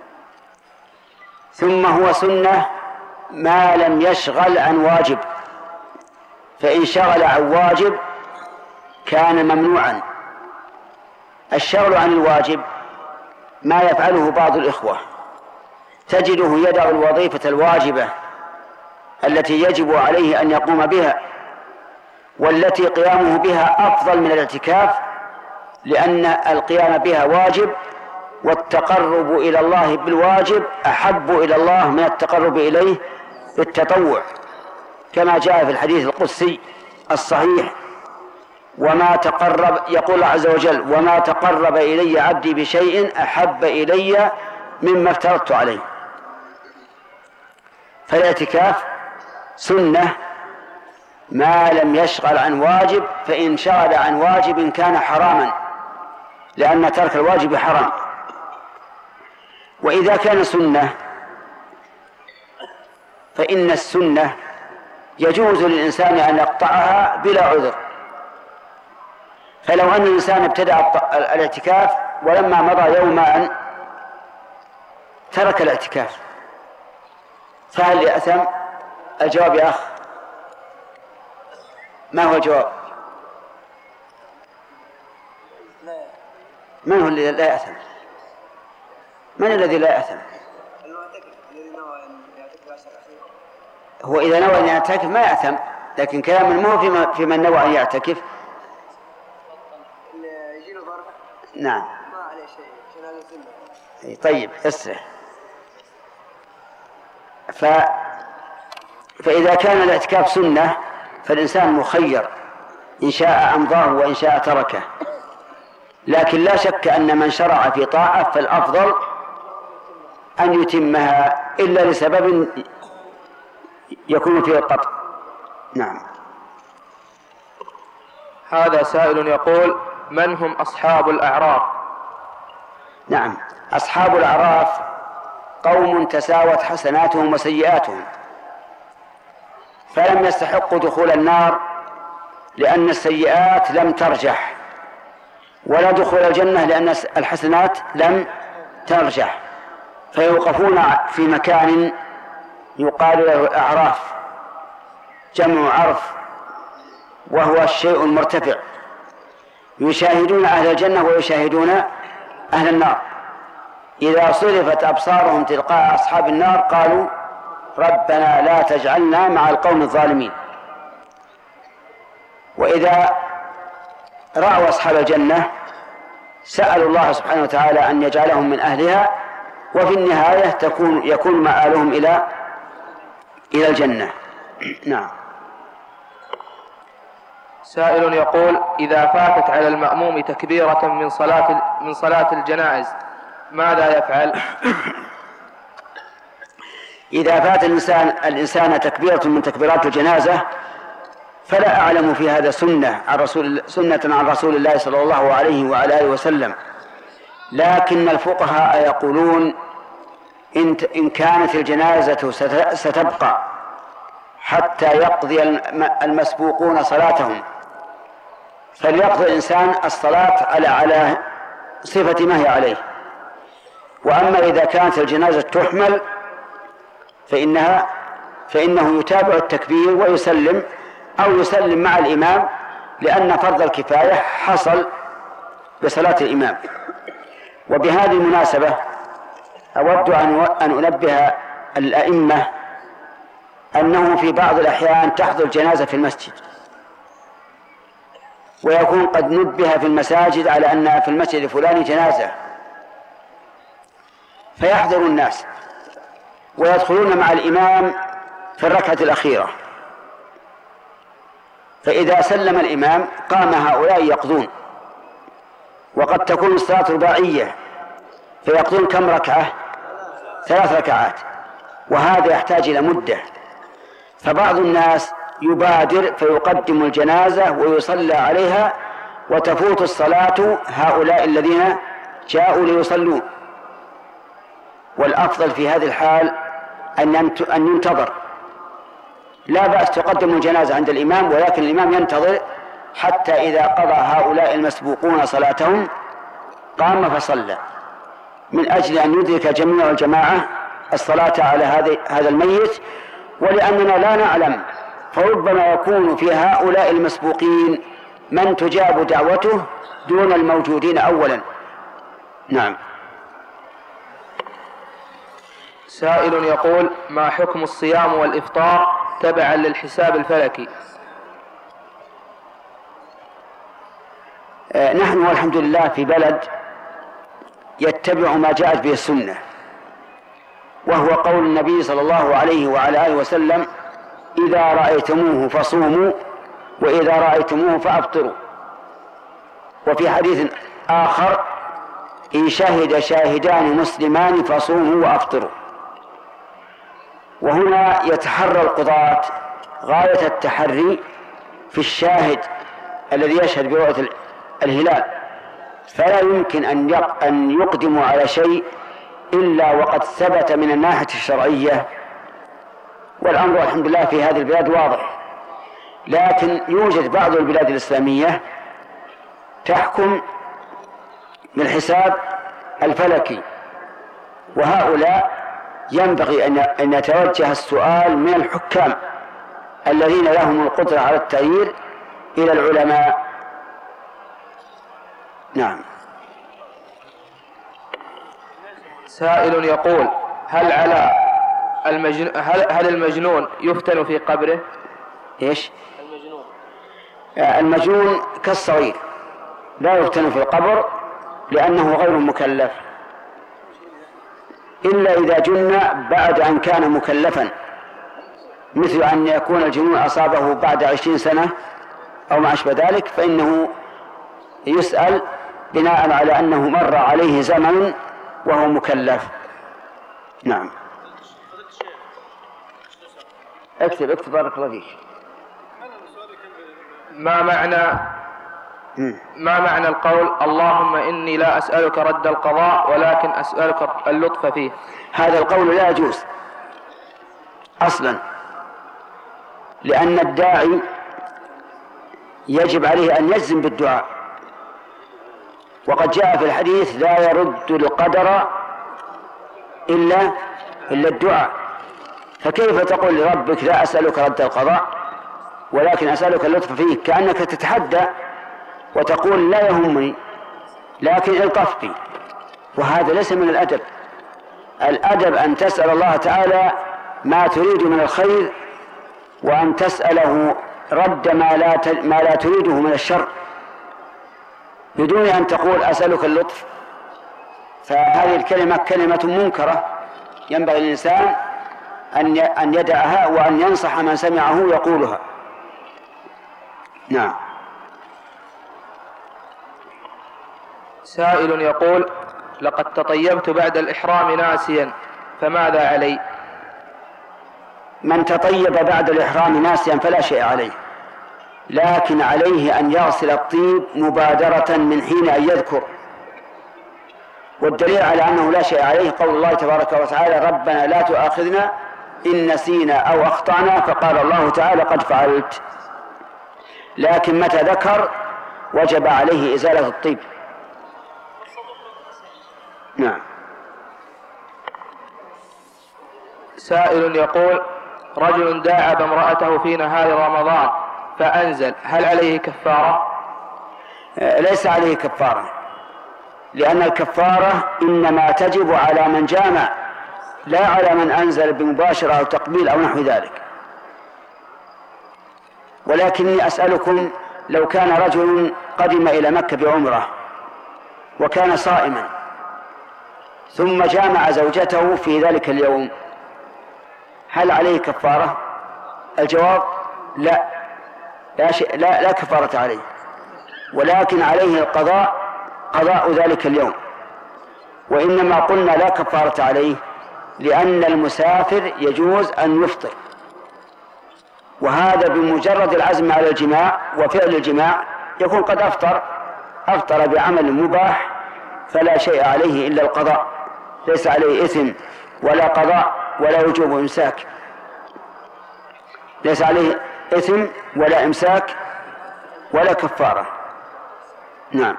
ثم هو سنة ما لم يشغل عن واجب، فإن شغل عن واجب كان ممنوعا. الشغل عن الواجب ما يفعله بعض الإخوة، تجده يدع الوظيفة الواجبة التي يجب عليه أن يقوم بها، والتي قيامه بها أفضل من الاعتكاف، لأن القيام بها واجب، والتقرب إلى الله بالواجب أحب إلى الله من التقرب إليه بالتطوع، كما جاء في الحديث القدسي الصحيح: وما تقرب، يقول الله عز وجل: وما تقرب إلي عبدي بشيء أحب إلي مما افترضت عليه. فالاعتكاف سنة ما لم يشغل عن واجب، فإن شغل عن واجب كان حراما، لأن ترك الواجب حرام. وإذا كان سنة فإن السنة يجوز للإنسان أن يقطعها بلا عذر. فلو أن الإنسان ابتدأ الاعتكاف ولما مضى يومان ترك الاعتكاف فهل يأثم؟ الجواب يا أخ، ما هو الجواب؟ من هو الذي لا يأثم؟ من الذي لا يأثم؟ هو إذا نوى أن يعتكف ما يأثم، لكن كلام المو في من نوى أن يعتكف. نعم. ما عليه شيء. طيب اسرح. ف... فإذا كان الاعتكاف سنة فالإنسان مخير، إن شاء أمضاه وإن شاء تركه، لكن لا شك أن من شرع في طاعة فالأفضل أن يتمها إلا لسبب يكون فيه القطع. نعم. هذا سائل يقول: من هم أصحاب الأعراف؟ نعم، أصحاب الأعراف قوم تساوت حسناتهم وسيئاتهم، فلم يستحقوا دخول النار لأن السيئات لم ترجح، ولا دخول الجنة لأن الحسنات لم ترجح، فيوقفون في مكان يقال له الأعراف، جمع عرف، وهو الشيء المرتفع، يشاهدون أهل الجنة ويشاهدون أهل النار. إذا صرفت أبصارهم تلقاء أصحاب النار قالوا: ربنا لا تجعلنا مع القوم الظالمين. وإذا رأوا أصحاب الجنة سألوا الله سبحانه وتعالى أن يجعلهم من أهلها، وفي النهاية تكون يكون مآلهم إلى إلى الجنة. نعم. سائل يقول: إذا فاتت على المأموم تكبيرة من صلاة من صلاة الجنائز ماذا يفعل؟ إذا فات الإنسان الإنسان تكبيرة من تكبيرات الجنازة فلا أعلم في هذا سنة عن رسول سنة عن رسول الله صلى الله عليه وعلى آله وسلم، لكن الفقهاء يقولون إن كانت الجنازة ستبقى حتى يقضي المسبوقون صلاتهم فليقضي الإنسان الصلاة على على صفة ما هي عليه. وأما إذا كانت الجنازة تحمل فإنها فإنه يتابع التكبير ويسلم أو يسلم مع الإمام، لأن فرض الكفاية حصل بصلاة الإمام. وبهذه المناسبة أود أن أنبه الأئمة أنه في بعض الأحيان تحضر جنازة في المسجد، ويكون قد نبه في المساجد على أن في المسجد الفلاني جنازة، فيحضر الناس ويدخلون مع الإمام في الركعة الأخيرة، فإذا سلم الإمام قام هؤلاء يقضون، وقد تكون الصلاة رباعية فيقضون كم ركعة؟ ثلاث ركعات، وهذا يحتاج إلى مدة، فبعض الناس يبادر فيقدم الجنازة ويصلى عليها وتفوت الصلاة هؤلاء الذين جاءوا ليصلون. والأفضل في هذه الحال أن ينتظر، لا بأس تقدم الجنازة عند الإمام، ولكن الإمام ينتظر حتى إذا قضى هؤلاء المسبوقون صلاتهم قام فصلى، من أجل أن يدرك جميع الجماعة الصلاة على هذا الميت. ولأننا لا نعلم، فربما يكون في هؤلاء المسبوقين من تجاب دعوته دون الموجودين أولا. نعم. سائل يقول: ما حكم الصيام والإفطار تبعا للحساب الفلكي؟ آه نحن والحمد لله في بلد يتبع ما جاءت به السنة، وهو قول النبي صلى الله عليه وعلى آله وسلم: إذا رأيتموه فصوموا وإذا رأيتموه فأفطروا. وفي حديث آخر: إن شهد شاهدان مسلمان فصوموا وأفطروا. وهنا يتحرى القضاة غاية التحري في الشاهد الذي يشهد برؤية الهلال، فلا يمكن أن يقدموا على شيء إلا وقد ثبت من الناحية الشرعية، والأمر الحمد لله في هذه البلاد واضح. لكن يوجد بعض البلاد الإسلامية تحكم بالحساب الفلكي، وهؤلاء ينبغي أن يتوجه السؤال من الحكام الذين لهم القدرة على التغيير إلى العلماء. نعم. سائل يقول: هل على المجنون هل, هل المجنون يفتن في قبره؟ ايش؟ المجنون المجنون كالصغير لا يفتن في القبر، لأنه غير مكلف، إلا إذا جن بعد أن كان مكلفا، مثل أن يكون الجنون أصابه بعد عشرين سنة أو ما أشبه ذلك، فإنه يسأل بناء على أنه مر عليه زمن وهو مكلف. نعم. اكتب اكتب بارك الله فيك. ما معنى ما معنى القول: اللهم إني لا أسألك رد القضاء ولكن أسألك اللطف فيه؟ هذا القول لا يجوز أصلا، لأن الداعي يجب عليه أن يجزم بالدعاء، وقد جاء في الحديث: لا يرد القدر إلا إلا الدعاء. فكيف تقول لربك: لا أسألك رد القضاء ولكن أسألك اللطف فيه؟ كأنك تتحدى وتقول: لا يهمني لكن الطف بي، وهذا ليس من الأدب. الأدب أن تسأل الله تعالى ما تريد من الخير، وأن تسأله رد ما لا ما لا تريده من الشر، بدون أن تقول أسألك اللطف. فهذه الكلمة كلمة منكرة، ينبغي الإنسان أن يدعها وأن ينصح من سمعه يقولها. نعم. سائل يقول: لقد تطيبت بعد الإحرام ناسيا، فماذا علي؟ من تطيب بعد الإحرام ناسيا فلا شيء عليه، لكن عليه أن يغسل الطيب مبادرة من حين أن يذكر. والدليل على أنه لا شيء عليه قول الله تبارك وتعالى: ربنا لا تؤاخذنا إن نسينا أو أخطأنا، فقال الله تعالى: قد فعلت. لكن متى ذكر وجب عليه إزالة الطيب. نعم. سائل يقول: رجل داعب امرأته في نهار رمضان فأنزل، هل عليه كفارة؟ ليس عليه كفارة، لأن الكفارة إنما تجب على من جامع، لا على من أنزل بمباشرة أو تقبيل أو نحو ذلك. ولكني أسألكم، لو كان رجل قدم إلى مكة بعمرة وكان صائما ثم جامع زوجته في ذلك اليوم، هل عليه كفارة؟ الجواب لا، لا, شيء لا, لا كفارة عليه، ولكن عليه القضاء، قضاء ذلك اليوم. وإنما قلنا لا كفارة عليه لأن المسافر يجوز أن يفطر، وهذا بمجرد العزم على الجماع وفعل الجماع يكون قد أفطر أفطر بعمل مباح، فلا شيء عليه إلا القضاء، ليس عليه إثم ولا قضاء ولا وجوب إمساك، ليس عليه إثم ولا إمساك ولا كفارة. نعم.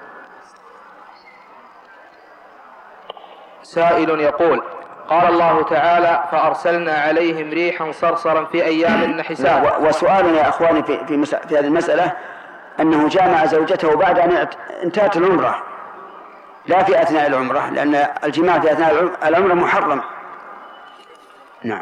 سائل يقول: قال الله تعالى: فأرسلنا عليهم ريحا صرصرا في أيام نحسات. وسؤالنا يا أخواني في, في, في هذه المسألة أنه جامع زوجته بعد أن انتهت العمرة، لا في أثناء العمرة، لأن الجماع في أثناء العمرة محرم. نعم.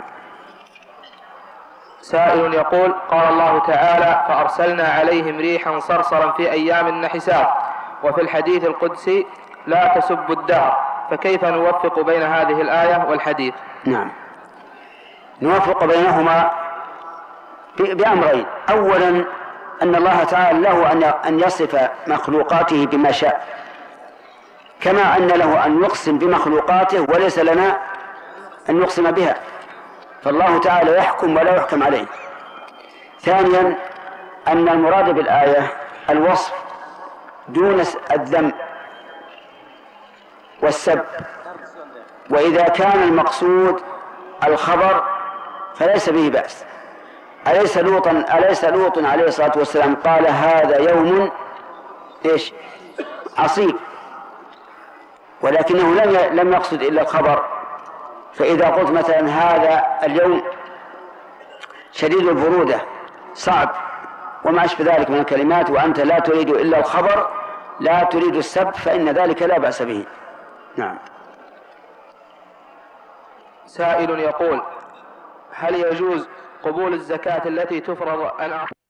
سائل يقول: قال الله تعالى: فأرسلنا عليهم ريحا صرصرا في أيام نحسات، وفي الحديث القدسي: لا تسبوا الدهر، فكيف نوفق بين هذه الآية والحديث؟ نعم، نوفق بينهما بأمرين. أولا أن الله تعالى له أن يصف مخلوقاته بما شاء، كما أن له أن يقسم بمخلوقاته وليس لنا أن نقسم بها، فالله تعالى يحكم ولا يحكم عليه. ثانيا أن المراد بالآية الوصف دون الذم والسب، وإذا كان المقصود الخبر فليس به بأس. أليس لوطا أليس لوط عليه الصلاة والسلام قال: هذا يوم إيش عصيب، ولكنه لم لم يقصد إلا الخبر. فإذا قلت مثلا هذا اليوم شديد البرودة صعب وما أشبه ذلك من الكلمات، وأنت لا تريد إلا الخبر، لا تريد السب، فإن ذلك لا بأس به. نعم. سائل يقول: هل يجوز قبول الزكاة التي تفرض أن